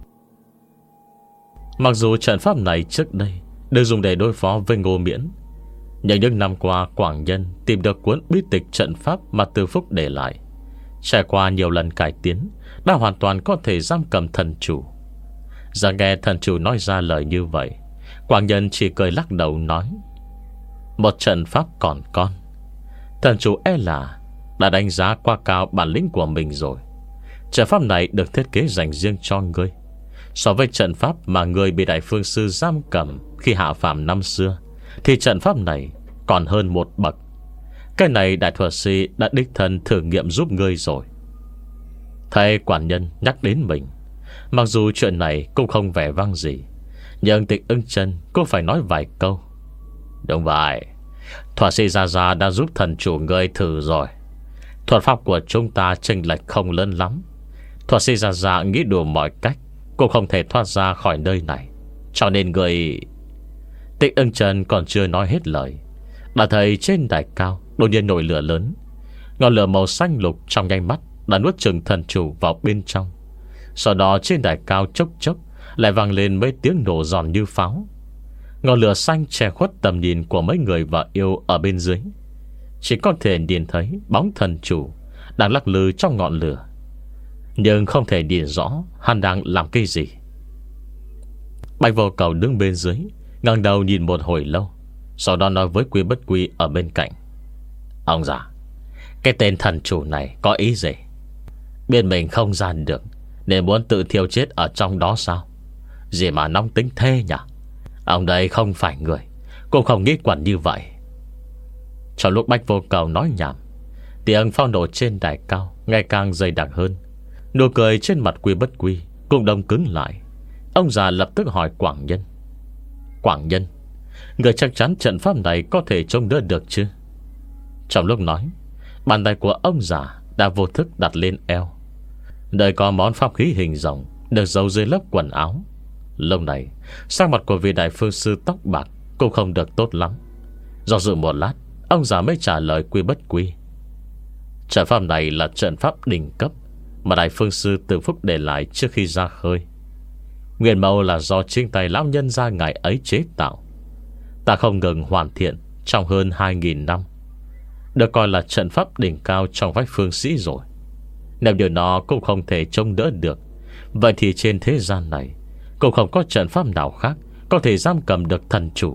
Mặc dù trận pháp này trước đây được dùng để đối phó với Ngô Miễn, nhưng những năm qua Quảng Nhân tìm được cuốn bí tịch trận pháp mà Từ Phúc để lại, trải qua nhiều lần cải tiến, đã hoàn toàn có thể giam cầm thần chủ. Giờ nghe thần chủ nói ra lời như vậy, Quảng Nhân chỉ cười lắc đầu nói: Một trận pháp còn con. Thần chủ e là đã đánh giá quá cao bản lĩnh của mình rồi. Trận pháp này được thiết kế dành riêng cho ngươi. So với trận pháp mà ngươi bị đại phương sư giam cầm khi hạ phàm năm xưa, thì trận pháp này còn hơn một bậc. Cái này đại thuật sĩ đã đích thân thử nghiệm giúp ngươi rồi. Thầy quản nhân nhắc đến mình, mặc dù chuyện này cũng không vẻ vang gì, nhưng Tịch Ưng Chân cũng phải nói vài câu. Đúng vậy, thuật sĩ Gia Gia đã giúp thần chủ ngươi thử rồi. Thuật pháp của chúng ta chênh lệch không lớn lắm. Thuật sĩ Gia Gia nghĩ đủ mọi cách cũng không thể thoát ra khỏi nơi này, cho nên người... Tịch Ưng Chân còn chưa nói hết lời, đã thấy trên đài cao đột nhiên nổi lửa lớn. Ngọn lửa màu xanh lục trong nháy mắt đã nuốt chửng thần chủ vào bên trong. Sau đó trên đài cao chốc chốc lại vang lên mấy tiếng nổ giòn như pháo. Ngọn lửa xanh che khuất tầm nhìn của mấy người và yêu ở bên dưới. Chỉ có thể nhìn thấy bóng thần chủ đang lắc lư trong ngọn lửa, nhưng không thể nhìn rõ hắn đang làm cái gì. Bạch Vô Cầu đứng bên dưới, ngẩng đầu nhìn một hồi lâu, sau đó nói với Quy Bất Quy ở bên cạnh: Ông già, cái tên thần chủ này có ý gì? Biết mình không gian được nên muốn tự thiêu chết ở trong đó sao? Gì mà nóng tính thế nhỉ? Ông đây không phải người, cũng không nghĩ quẩn như vậy. Trong lúc Bạch Vô Cầu nói nhảm, tiếng pháo nổ trên đài cao ngày càng dày đặc hơn. Nụ cười trên mặt Quy Bất Quy cũng đông cứng lại. Ông già lập tức hỏi Quảng Nhân: Quảng Nhân, người chắc chắn trận pháp này có thể chống đỡ được chứ? Trong lúc nói, bàn tay của ông già đã vô thức đặt lên eo, nơi có món pháp khí hình rồng được giấu dưới lớp quần áo. Lúc này, sắc mặt của vị đại phương sư tóc bạc cũng không được tốt lắm. Do dự một lát, ông già mới trả lời Quy Bất Quy: Trận pháp này là trận pháp đỉnh cấp mà đại phương sư Từ Phúc để lại trước khi ra khơi. Nguyên mẫu là do chính tay lão nhân gia ngài ấy chế tạo. Ta không ngừng hoàn thiện trong hơn hai nghìn năm, được coi là trận pháp đỉnh cao trong vách phương sĩ rồi. Nếu như nó cũng không thể chống đỡ được, vậy thì trên thế gian này cũng không có trận pháp nào khác có thể giam cầm được thần chủ.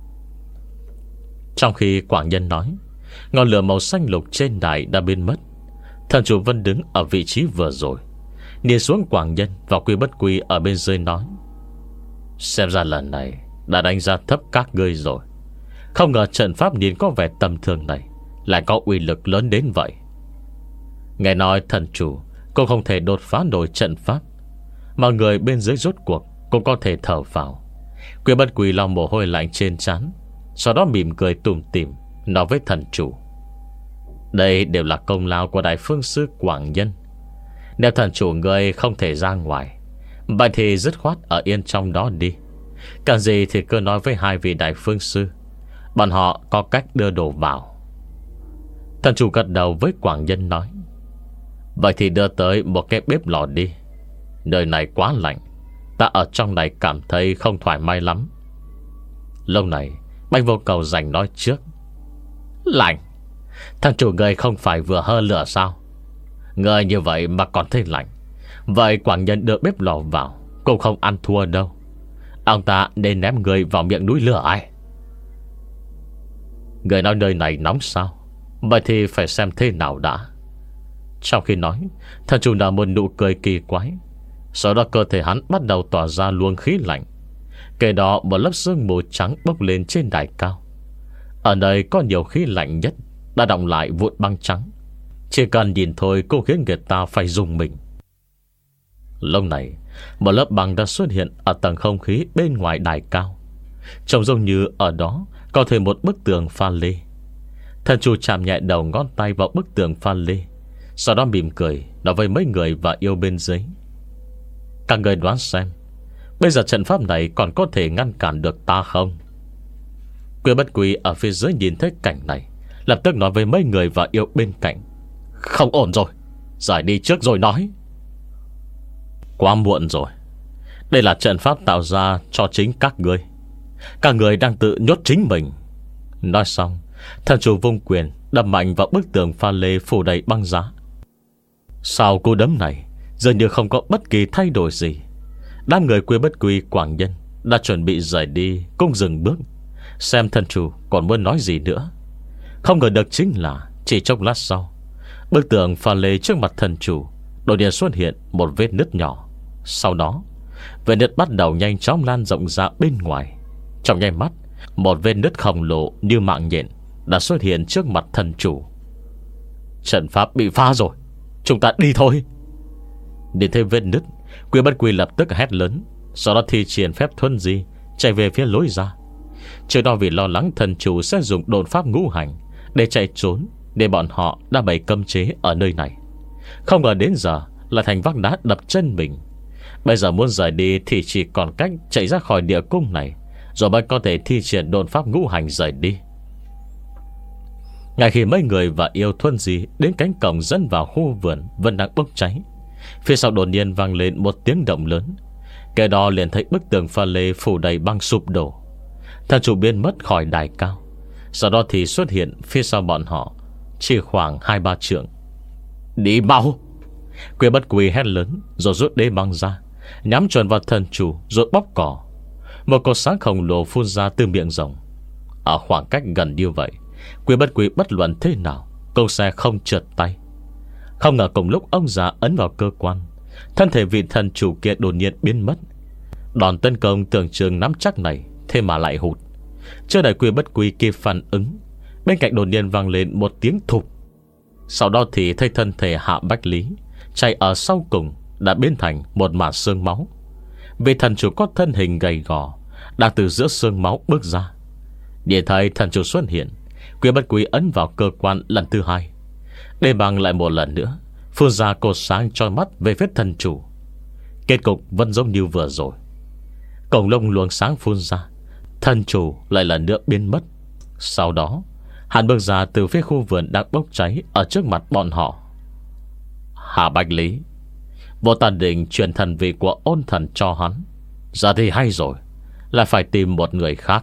Trong khi Quảng Nhân nói, ngọn lửa màu xanh lục trên đài đã biến mất. Thần chủ vẫn đứng ở vị trí vừa rồi, nhìn xuống Quảng Nhân và Quy Bất Quy ở bên dưới nói: Xem ra lần này đã đánh giá thấp các ngươi rồi. Không ngờ trận pháp nhìn có vẻ tầm thường này lại có uy lực lớn đến vậy. Nghe nói thần chủ cũng không thể đột phá nổi trận pháp, mà người bên dưới rốt cuộc cũng có thể thở phào. Quy Bất Quy lau mồ hôi lạnh trên trán, sau đó mỉm cười tủm tỉm nói với thần chủ: Đây đều là công lao của đại phương sư Quảng Nhân. Nếu thần chủ người không thể ra ngoài, vậy thì dứt khoát ở yên trong đó đi. Cần gì thì cứ nói với hai vị đại phương sư, bọn họ có cách đưa đồ vào. Thần chủ gật đầu với Quảng Nhân nói: Vậy thì đưa tới một cái bếp lò đi. Nơi này quá lạnh, ta ở trong này cảm thấy không thoải mái lắm. Lúc này Bạch Vô Cầu giành nói trước: Lạnh? Thằng chủ người không phải vừa hơ lửa sao? Người như vậy mà còn thấy lạnh, vậy Quảng Nhân đưa bếp lò vào cũng không ăn thua đâu. Ông ta nên ném người vào miệng núi lửa ai? Người nói nơi này nóng sao? Vậy thì phải xem thế nào đã. Trong khi nói, thần chủ nở một nụ cười kỳ quái. Sau đó cơ thể hắn bắt đầu tỏa ra luồng khí lạnh. Kể đó một lớp sương mù trắng bốc lên trên đài cao. Ở nơi có nhiều khí lạnh nhất đã đọng lại vụn băng trắng. Chỉ cần nhìn thôi cũng khiến người ta phải rùng mình. Lúc này một lớp băng đã xuất hiện ở tầng không khí bên ngoài đài cao, trông giống như ở đó có thêm một bức tường pha lê. Thần chủ chạm nhẹ đầu ngón tay vào bức tường pha lê, sau đó mỉm cười nói với mấy người và yêu bên dưới: các người đoán xem, bây giờ trận pháp này còn có thể ngăn cản được ta không? Quy Bất Quy ở phía dưới nhìn thấy cảnh này, lập tức nói với mấy người và yêu bên cạnh: không ổn rồi, giải đi trước rồi nói. Quá muộn rồi. Đây là trận pháp tạo ra cho chính các người. Các người đang tự nhốt chính mình. Nói xong, thần chủ vung quyền đâm mạnh vào bức tường pha lê phủ đầy băng giá. Sau cú đấm này, dường như không có bất kỳ thay đổi gì. Đám người Quy Bất Quy Quảng Nhân đã chuẩn bị rời đi, cũng dừng bước, xem thần chủ còn muốn nói gì nữa. Không ngờ được chính là chỉ trong lát sau, bức tường pha lê trước mặt thần chủ đột nhiên xuất hiện một vết nứt nhỏ. Sau đó, vết nứt bắt đầu nhanh chóng lan rộng ra bên ngoài. Trong nháy mắt, một vết nứt khổng lồ như mạng nhện đã xuất hiện trước mặt thần chủ. Trận pháp bị phá rồi, chúng ta đi thôi. Nhìn thấy vết nứt, Quy Bất Quy lập tức hét lớn, sau đó thi triển phép thuần di chạy về phía lối ra. Trước đó vì lo lắng thần chủ sẽ dùng độn pháp ngũ hành để chạy trốn, để bọn họ đã bày cấm chế ở nơi này. Không ngờ đến giờ là thành vác đá đập chân mình. Bây giờ muốn rời đi thì chỉ còn cách chạy ra khỏi địa cung này, rồi mới có thể thi triển độn pháp ngũ hành rời đi. Ngay khi mấy người và yêu thuần di đến cánh cổng dẫn vào khu vườn vẫn đang bốc cháy, phía sau đột nhiên vang lên một tiếng động lớn. Kẻ đó liền thấy bức tường pha lê phủ đầy băng sụp đổ. Thần chủ biến mất khỏi đài cao, sau đó thì xuất hiện phía sau bọn họ, chỉ khoảng hai ba trượng. Đi mau! Quy Bất Quy hét lớn, rồi rút đế băng ra, nhắm chuẩn vào thần chủ rồi bóp cỏ. Một cột sáng khổng lồ phun ra từ miệng rồng. Ở khoảng cách gần như vậy, Quy Bất Quy bất luận thế nào cũng sẽ không trượt tay. Không ngờ cùng lúc ông già ấn vào cơ quan, thân thể vị thần chủ kia đột nhiên biến mất. Đòn tấn công tưởng chừng nắm chắc này thế mà lại hụt. Chưa đợi Quy Bất Quy kịp phản ứng, bên cạnh đột nhiên vang lên một tiếng thụp. Sau đó thì thấy thân thể Hạ Bách Lý chạy ở sau cùng đã biến thành một mảng xương máu. Vị thần chủ có thân hình gầy gò đang từ giữa xương máu bước ra. Để thấy thần chủ xuất hiện, Quy Bất Quy ấn vào cơ quan lần thứ hai. Đề bằng lại một lần nữa phun ra cột sáng chói mắt về phía thần chủ. Kết cục vẫn giống như vừa rồi. Cổng lông luồng sáng phun ra, thần chủ lại lần nữa biến mất. Sau đó hắn bước ra từ phía khu vườn đang bốc cháy ở trước mặt bọn họ. Hạ Bách Lý, vô tàn định truyền thần vị của ôn thần cho hắn. Giờ thì hay rồi, là phải tìm một người khác.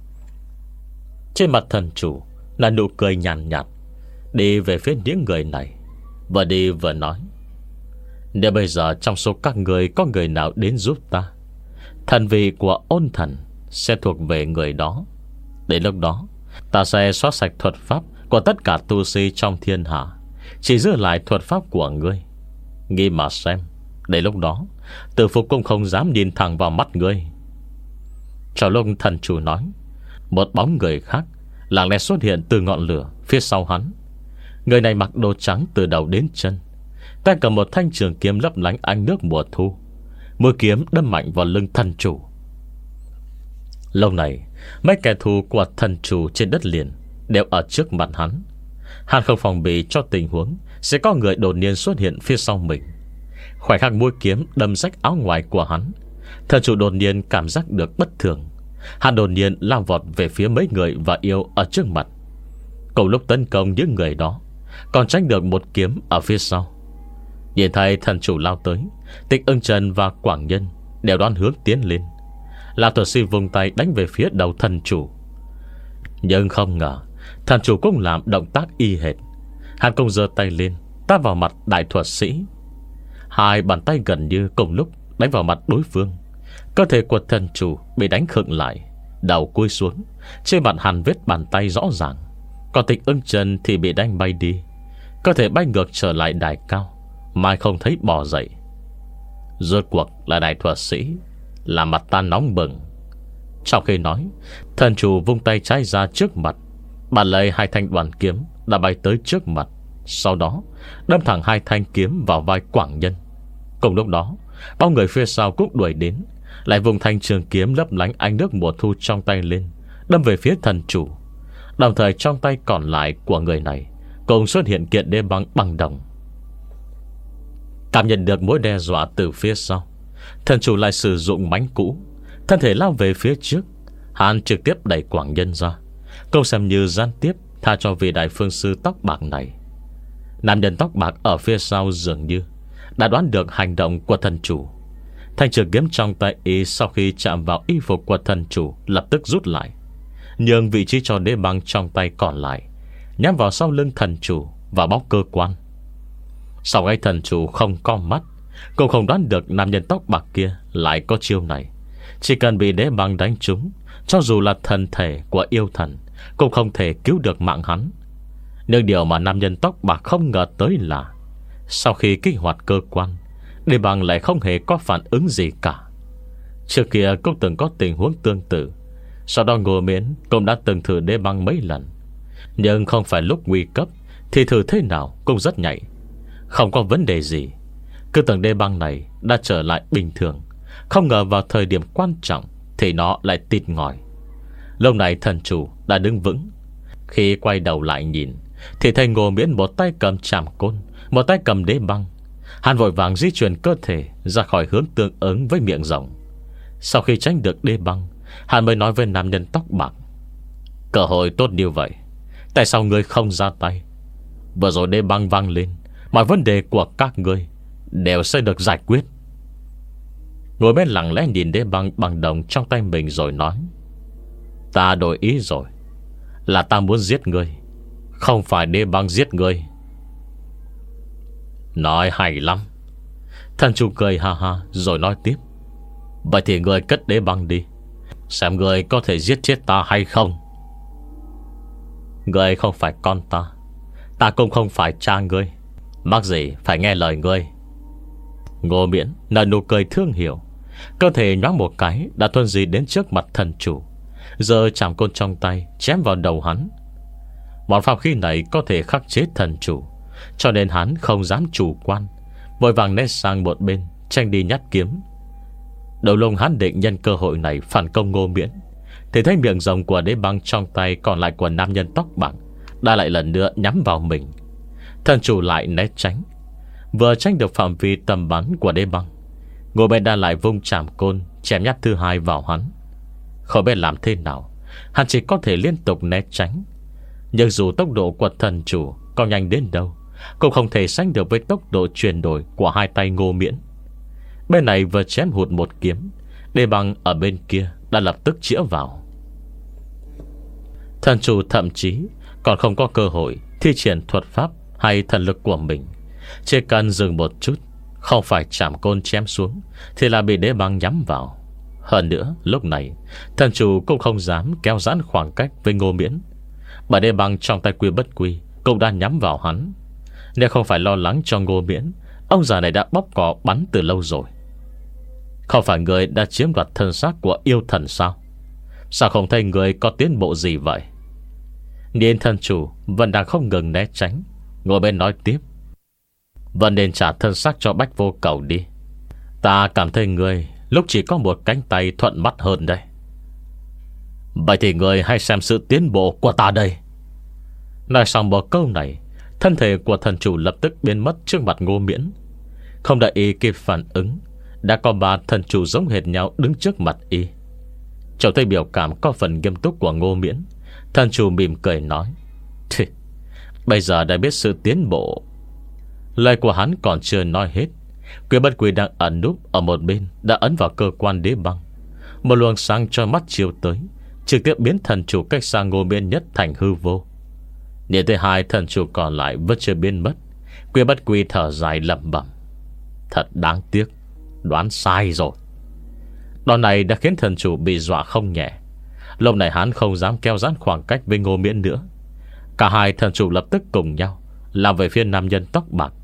Trên mặt thần chủ là nụ cười nhàn nhạt, nhạt, đi về phía những người này, vừa đi vừa nói: nếu bây giờ trong số các người có người nào đến giúp ta, thần vị của ôn thần sẽ thuộc về người đó. Đến lúc đó, ta sẽ xóa sạch thuật pháp của tất cả tu sĩ trong thiên hạ, chỉ giữ lại thuật pháp của ngươi. Nghĩ mà xem, đến lúc đó Tử Phục cũng không dám nhìn thẳng vào mắt ngươi. Trong lúc thần chủ nói, một bóng người khác lặng lẽ xuất hiện từ ngọn lửa phía sau hắn. Người này mặc đồ trắng từ đầu đến chân, tay cầm một thanh trường kiếm lấp lánh ánh nước mùa thu. Mũi kiếm đâm mạnh vào lưng thần chủ. Lâu này, mấy kẻ thù của thần chủ trên đất liền đều ở trước mặt hắn. Hắn không phòng bị cho tình huống sẽ có người đột nhiên xuất hiện phía sau mình. Khoảnh khắc mũi kiếm đâm rách áo ngoài của hắn, thần chủ đột nhiên cảm giác được bất thường. Hắn đột nhiên lao vọt về phía mấy người và yêu ở trước mặt. Cùng lúc tấn công những người đó, còn tránh được một kiếm ở phía sau. Nhìn thấy thần chủ lao tới, Tịch Ưng Trần và Quảng Nhân đều đoán hướng tiến lên. Lão thuật sĩ vùng tay đánh về phía đầu thần chủ. Nhưng không ngờ thần chủ cũng làm động tác y hệt. Hắn cũng giơ tay lên tát vào mặt đại thuật sĩ. Hai bàn tay gần như cùng lúc đánh vào mặt đối phương. Cơ thể của thần chủ bị đánh khựng lại, đầu cúi xuống, trên mặt hằn vết bàn tay rõ ràng. Còn Tịch Ưng Trần thì bị đánh bay đi, cơ thể bay ngược trở lại đài cao, mai không thấy bò dậy. Rốt cuộc là đại thuật sĩ, là mặt ta nóng bừng. Trong khi nói, thần chủ vung tay trái ra trước mặt, bàn lấy hai thanh đoàn kiếm đã bay tới trước mặt. Sau đó đâm thẳng hai thanh kiếm vào vai Quảng Nhân. Cùng lúc đó, Bao người phía sau cũng đuổi đến, lại vùng thanh trường kiếm lấp lánh ánh nước mùa thu trong tay lên, đâm về phía thần chủ. Đồng thời trong tay còn lại của người này cùng xuất hiện kiện đế băng bằng đồng. Cảm nhận được mối đe dọa từ phía sau, thần chủ lại sử dụng mánh cũ, thân thể lao về phía trước. Hắn trực tiếp đẩy quảng nhân ra, công xem như gian tiếp tha cho vị đại phương sư tóc bạc này. Nam nhân tóc bạc ở phía sau dường như đã đoán được hành động của thần chủ. Thanh trường kiếm trong tay y sau khi chạm vào y phục của thần chủ lập tức rút lại, nhường vị trí cho đế băng trong tay còn lại, nhắm vào sau lưng thần chủ và bóc cơ quan. Sau ấy thần chủ không có mắt, cũng không đoán được nam nhân tóc bạc kia lại có chiêu này. Chỉ cần bị đế băng đánh trúng, cho dù là thần thể của yêu thần cũng không thể cứu được mạng hắn. Nhưng điều mà nam nhân tóc bạc không ngờ tới là sau khi kích hoạt cơ quan, đế băng lại không hề có phản ứng gì cả. Trước kia cũng từng có tình huống tương tự. Sau đó Ngô Miễn cũng đã từng thử đế băng mấy lần, nhưng không phải lúc nguy cấp thì thử thế nào cũng rất nhạy, không có vấn đề gì. Cứ tưởng đế băng này đã trở lại bình thường, không ngờ vào thời điểm quan trọng thì nó lại tịt ngòi. Lúc này thần chủ đã đứng vững. Khi quay đầu lại nhìn thì thấy Ngô Miễn một tay cầm trảm côn, một tay cầm đế băng. Hắn vội vàng di chuyển cơ thể ra khỏi hướng tương ứng với miệng rồng. Sau khi tránh được đế băng, hắn mới nói với nam nhân tóc bạc: cơ hội tốt như vậy, tại sao ngươi không ra tay? Vừa rồi đế băng vang lên, mọi vấn đề của các ngươi đều sẽ được giải quyết. Ngồi bên lặng lẽ nhìn đế băng bằng đồng trong tay mình rồi nói: ta đổi ý rồi, là ta muốn giết ngươi, không phải đế băng giết ngươi. Nói hay lắm. Thần chủ cười ha ha rồi nói tiếp: vậy thì ngươi cất đế băng đi, xem ngươi có thể giết chết ta hay không. Ngươi không phải con ta, ta cũng không phải cha ngươi, mắc gì phải nghe lời ngươi. Ngô Miễn nở nụ cười thương hiểu, cơ thể nhoáng một cái đã tuôn di đến trước mặt thần chủ, giơ trảm côn trong tay chém vào đầu hắn. Món pháp khí này có thể khắc chế thần chủ, cho nên hắn không dám chủ quan, vội vàng né sang một bên tranh đi nhát kiếm. Đầu lông hắn định nhân cơ hội này phản công Ngô Miễn, thì thấy miệng rồng của đế băng trong tay còn lại của nam nhân tóc bạc đã lại lần nữa nhắm vào mình. Thần chủ lại né tránh, vừa tránh được phạm vi tầm bắn của đế băng, Ngô Miễn đã lại vung trảm côn chém nhát thứ hai vào hắn. Không biết làm thế nào, hắn chỉ có thể liên tục né tránh. Nhưng dù tốc độ của thần chủ có nhanh đến đâu, cũng không thể sánh được với tốc độ chuyển đổi của hai tay Ngô Miễn. Bên này vừa chém hụt một kiếm, đế băng ở bên kia đã lập tức chĩa vào. Thần chủ thậm chí còn không có cơ hội thi triển thuật pháp hay thần lực của mình, chỉ cần dừng một chút, không phải chạm côn chém xuống, thì là bị đế băng nhắm vào. Hơn nữa lúc này thần chủ cũng không dám kéo giãn khoảng cách với Ngô Miễn, bởi đế băng trong tay Quy Bất Quy cũng đã nhắm vào hắn. Nếu không phải lo lắng cho Ngô Miễn, ông già này đã bóp cò bắn từ lâu rồi. Không phải người đã chiếm đoạt thân xác của yêu thần sao? Sao không thấy người có tiến bộ gì vậy? Nên thần chủ vẫn đang không ngừng né tránh, ngồi bên nói tiếp: vẫn nên trả thân xác cho Bách Vô Cầu đi. Ta cảm thấy người lúc chỉ có một cánh tay thuận mắt hơn đây. Vậy thì người hãy xem sự tiến bộ của ta đây. Nói xong một câu này, thân thể của thần chủ lập tức biến mất trước mặt Ngô Miễn. Không đợi y kịp phản ứng, đã có ba thần chủ giống hệt nhau đứng trước mặt y. Trong thấy biểu cảm có phần nghiêm túc của Ngô Miễn, thần chủ mỉm cười nói: bây giờ đã biết sự tiến bộ. Lời của hắn còn chưa nói hết, Quy Bất Quy đang ẩn núp ở một bên đã ấn vào cơ quan đế băng. Một luồng sáng cho mắt chiếu tới, trực tiếp biến thần chủ cách xa Ngô Miễn nhất thành hư vô. Nhìn thấy hai thần chủ còn lại vẫn chưa biến mất, Quy Bất Quy thở dài lẩm bẩm: thật đáng tiếc, đoán sai rồi. Đòn này đã khiến thần chủ bị dọa không nhẹ. Lúc này hắn không dám kéo giãn khoảng cách với Ngô Miễn nữa. Cả hai thần chủ lập tức cùng nhau lao về phía nam nhân tóc bạc.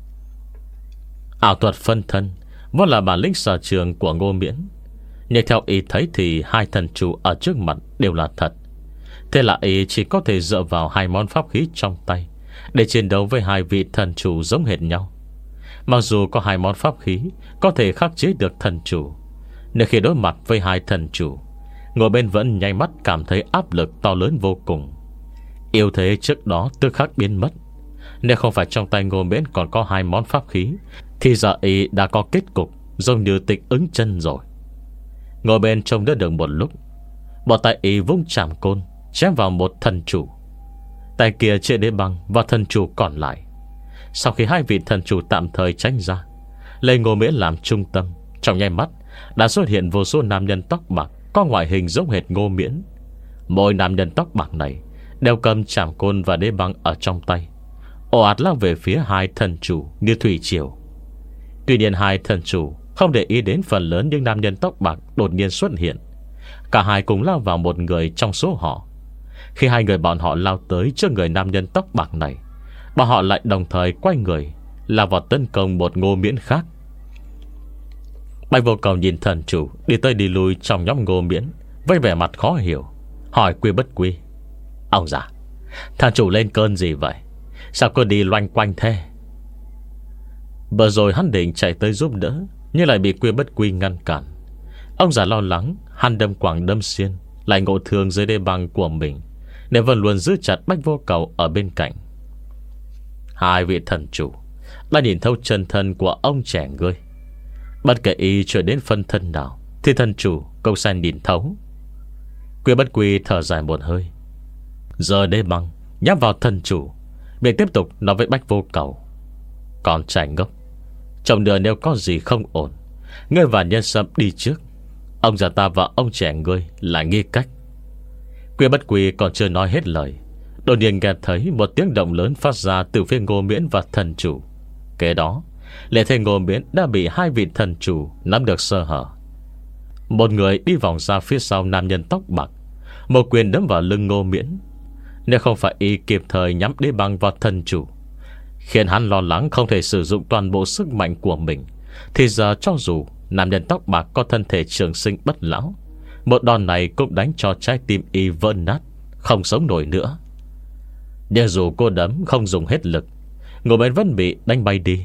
Ảo thuật phân thân vốn là bản lĩnh sở trường của Ngô Miễn, nhưng theo ý thấy thì hai thần chủ ở trước mặt đều là thật. Thế là ý chỉ có thể dựa vào hai món pháp khí trong tay để chiến đấu với hai vị thần chủ giống hệt nhau. Mặc dù có hai món pháp khí có thể khắc chế được thần chủ, nếu khi đối mặt với hai thần chủ, Ngô Miễn vẫn nháy mắt cảm thấy áp lực to lớn vô cùng. Yếu thế trước đó tức khắc biến mất. Nếu không phải trong tay Ngô Miễn còn có hai món pháp khí, thì giờ y đã có kết cục giống như Tịch Ứng Chân rồi. Ngồi bên trông đỡ được một lúc, bỏ tay y vung trảm côn chém vào một thần chủ, tay kia chia đế băng và thần chủ còn lại. Sau khi hai vị thần chủ tạm thời tránh ra, lấy Ngô Miễn làm trung tâm, trong nháy mắt đã xuất hiện vô số nam nhân tóc bạc có ngoại hình giống hệt Ngô Miễn. Mỗi nam nhân tóc bạc này đều cầm trảm côn và đế băng ở trong tay, ồ ạt lao về phía hai thần chủ như thủy triều. Tuy nhiên hai thần chủ không để ý đến phần lớn những nam nhân tóc bạc đột nhiên xuất hiện. Cả hai cùng lao vào một người trong số họ. Khi hai người bọn họ lao tới trước người nam nhân tóc bạc này, bọn họ lại đồng thời quay người lao vào tấn công một Ngô Miễn khác. Bạch Vô Cầu nhìn thần chủ đi tới đi lui trong nhóm Ngô Miễn với vẻ mặt khó hiểu, hỏi Quy Bất Quy: Ông già, thần chủ lên cơn gì vậy? Sao cứ đi loanh quanh thế? Vừa rồi hắn định chạy tới giúp đỡ, nhưng lại bị Quy Bất Quy ngăn cản. Ông già lo lắng hắn đâm quảng đâm xiên lại ngộ thương dưới đê băng của mình, nên vẫn luôn giữ chặt Bạch Vô Cầu ở bên cạnh. Hai vị thần chủ đã nhìn thấu chân thân của ông trẻ ngươi. Bất kể y chuyển đến phân thân nào thì thần chủ cũng sẽ nhìn thấu. Quy Bất Quy thở dài một hơi, giờ đê băng nhắm vào thần chủ, miệng tiếp tục nói với Bạch Vô Cầu: Còn trẻ ngốc, chồng đường nếu có gì không ổn, ngươi và Nhân Sâm đi trước, ông già ta và ông trẻ ngươi lại nghi cách. Quy Bất Quy còn chưa nói hết lời, đột nhiên nghe thấy một tiếng động lớn phát ra từ phía Ngô Miễn và thần chủ. Kế đó lẽ thấy Ngô Miễn đã bị hai vị thần chủ nắm được sơ hở. Một người đi vòng ra phía sau nam nhân tóc bạc, một quyền đấm vào lưng Ngô Miễn. Nếu không phải y kịp thời nhắm đế băng vào thần chủ, khiến hắn lo lắng không thể sử dụng toàn bộ sức mạnh của mình, thì giờ cho dù nam nhân tóc bạc có thân thể trường sinh bất lão, một đòn này cũng đánh cho trái tim y vỡ nát, không sống nổi nữa. Nhưng dù cô đấm không dùng hết lực, Ngô Miễn vẫn bị đánh bay đi.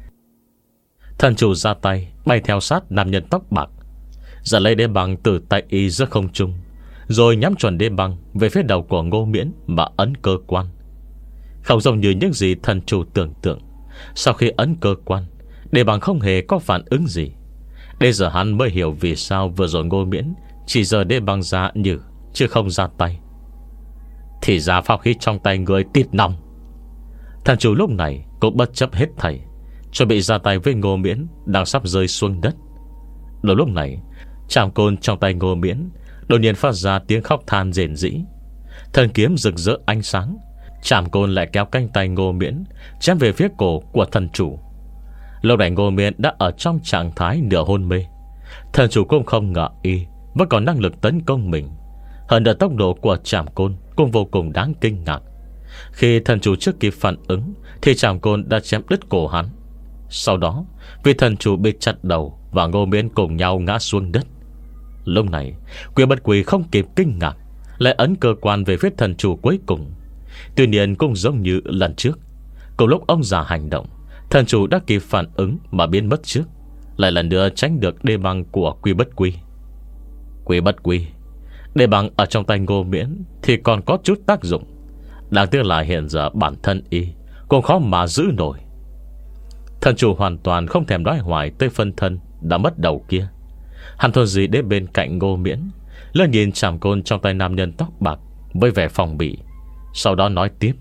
Thần chủ ra tay bay theo sát nam nhân tóc bạc, giật lấy đế băng từ tay y giữa không trung, rồi nhắm chuẩn đế băng về phía đầu của Ngô Miễn mà ấn cơ quan. Không giống như những gì thần chủ tưởng tượng, sau khi ấn cơ quan, đế băng không hề có phản ứng gì. Bây giờ hắn mới hiểu vì sao vừa rồi Ngô Miễn chỉ giờ đế băng ra như chứ không ra tay. Thì ra pháp khí trong tay người tít nòng. Thần chủ lúc này cũng bất chấp hết thảy, chuẩn bị ra tay với Ngô Miễn đang sắp rơi xuống đất. Đầu lúc này, trảm côn trong tay Ngô Miễn đột nhiên phát ra tiếng khóc than rền rĩ. Thần kiếm rực rỡ ánh sáng, trảm côn lại kéo cánh tay Ngô Miễn chém về phía cổ của thần chủ. Lúc này Ngô Miễn đã ở trong trạng thái nửa hôn mê. Thần chủ cũng không ngờ y vẫn còn năng lực tấn công mình. Hơn nữa tốc độ của trảm côn cũng vô cùng đáng kinh ngạc. Khi thần chủ trước kịp phản ứng thì trảm côn đã chém đứt cổ hắn. Sau đó vị thần chủ bị chặt đầu và Ngô Miễn cùng nhau ngã xuống đất. Lúc này Quy Bất Quy không kịp kinh ngạc, lại ấn cơ quan về phía thần chủ cuối cùng. Tuy nhiên cũng giống như lần trước, cùng lúc ông già hành động, thần chủ đã kịp phản ứng mà biến mất trước, lại lần nữa tránh được đê băng của Quy Bất Quy. Quy Bất Quy, đê băng ở trong tay Ngô Miễn thì còn có chút tác dụng, đáng tiếc là hiện giờ bản thân y cũng khó mà giữ nổi. Thần chủ hoàn toàn không thèm đoái hoài tới phân thân đã mất đầu kia. Hắn thôi gì đến bên cạnh Ngô Miễn, lơ nhìn trảm côn trong tay nam nhân tóc bạc với vẻ phòng bị, sau đó nói tiếp: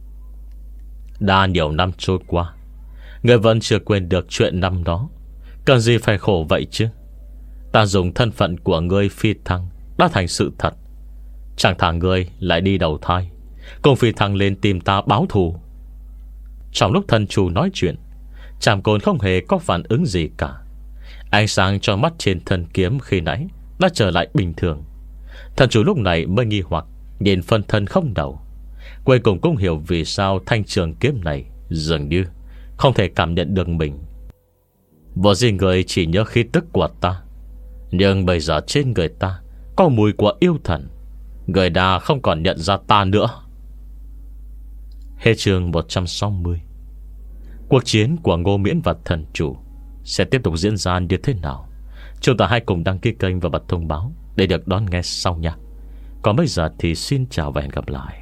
Đã nhiều năm trôi qua, người vẫn chưa quên được chuyện năm đó, cần gì phải khổ vậy chứ? Ta dùng thân phận của ngươi phi thăng đã thành sự thật, chẳng thà ngươi lại đi đầu thai, cùng phi thăng lên tìm ta báo thù. Trong lúc thần chủ nói chuyện, trảm côn không hề có phản ứng gì cả. Ánh sáng cho mắt trên thân kiếm khi nãy đã trở lại bình thường. Thần chủ lúc này mới nghi hoặc nhìn phân thân không đầu. Cuối cùng cũng hiểu vì sao thanh trường kiếm này dường như không thể cảm nhận được mình. Vô gì người chỉ nhớ khí tức của ta, nhưng bây giờ trên người ta có mùi của yêu thần, người đã không còn nhận ra ta nữa. Hết chương một trăm sáu mươi. Cuộc chiến của Ngô Miễn và thần chủ sẽ tiếp tục diễn ra như thế nào, chúng ta hãy cùng đăng ký kênh và bật thông báo để được đón nghe sau nha. Còn bây giờ thì xin chào và hẹn gặp lại.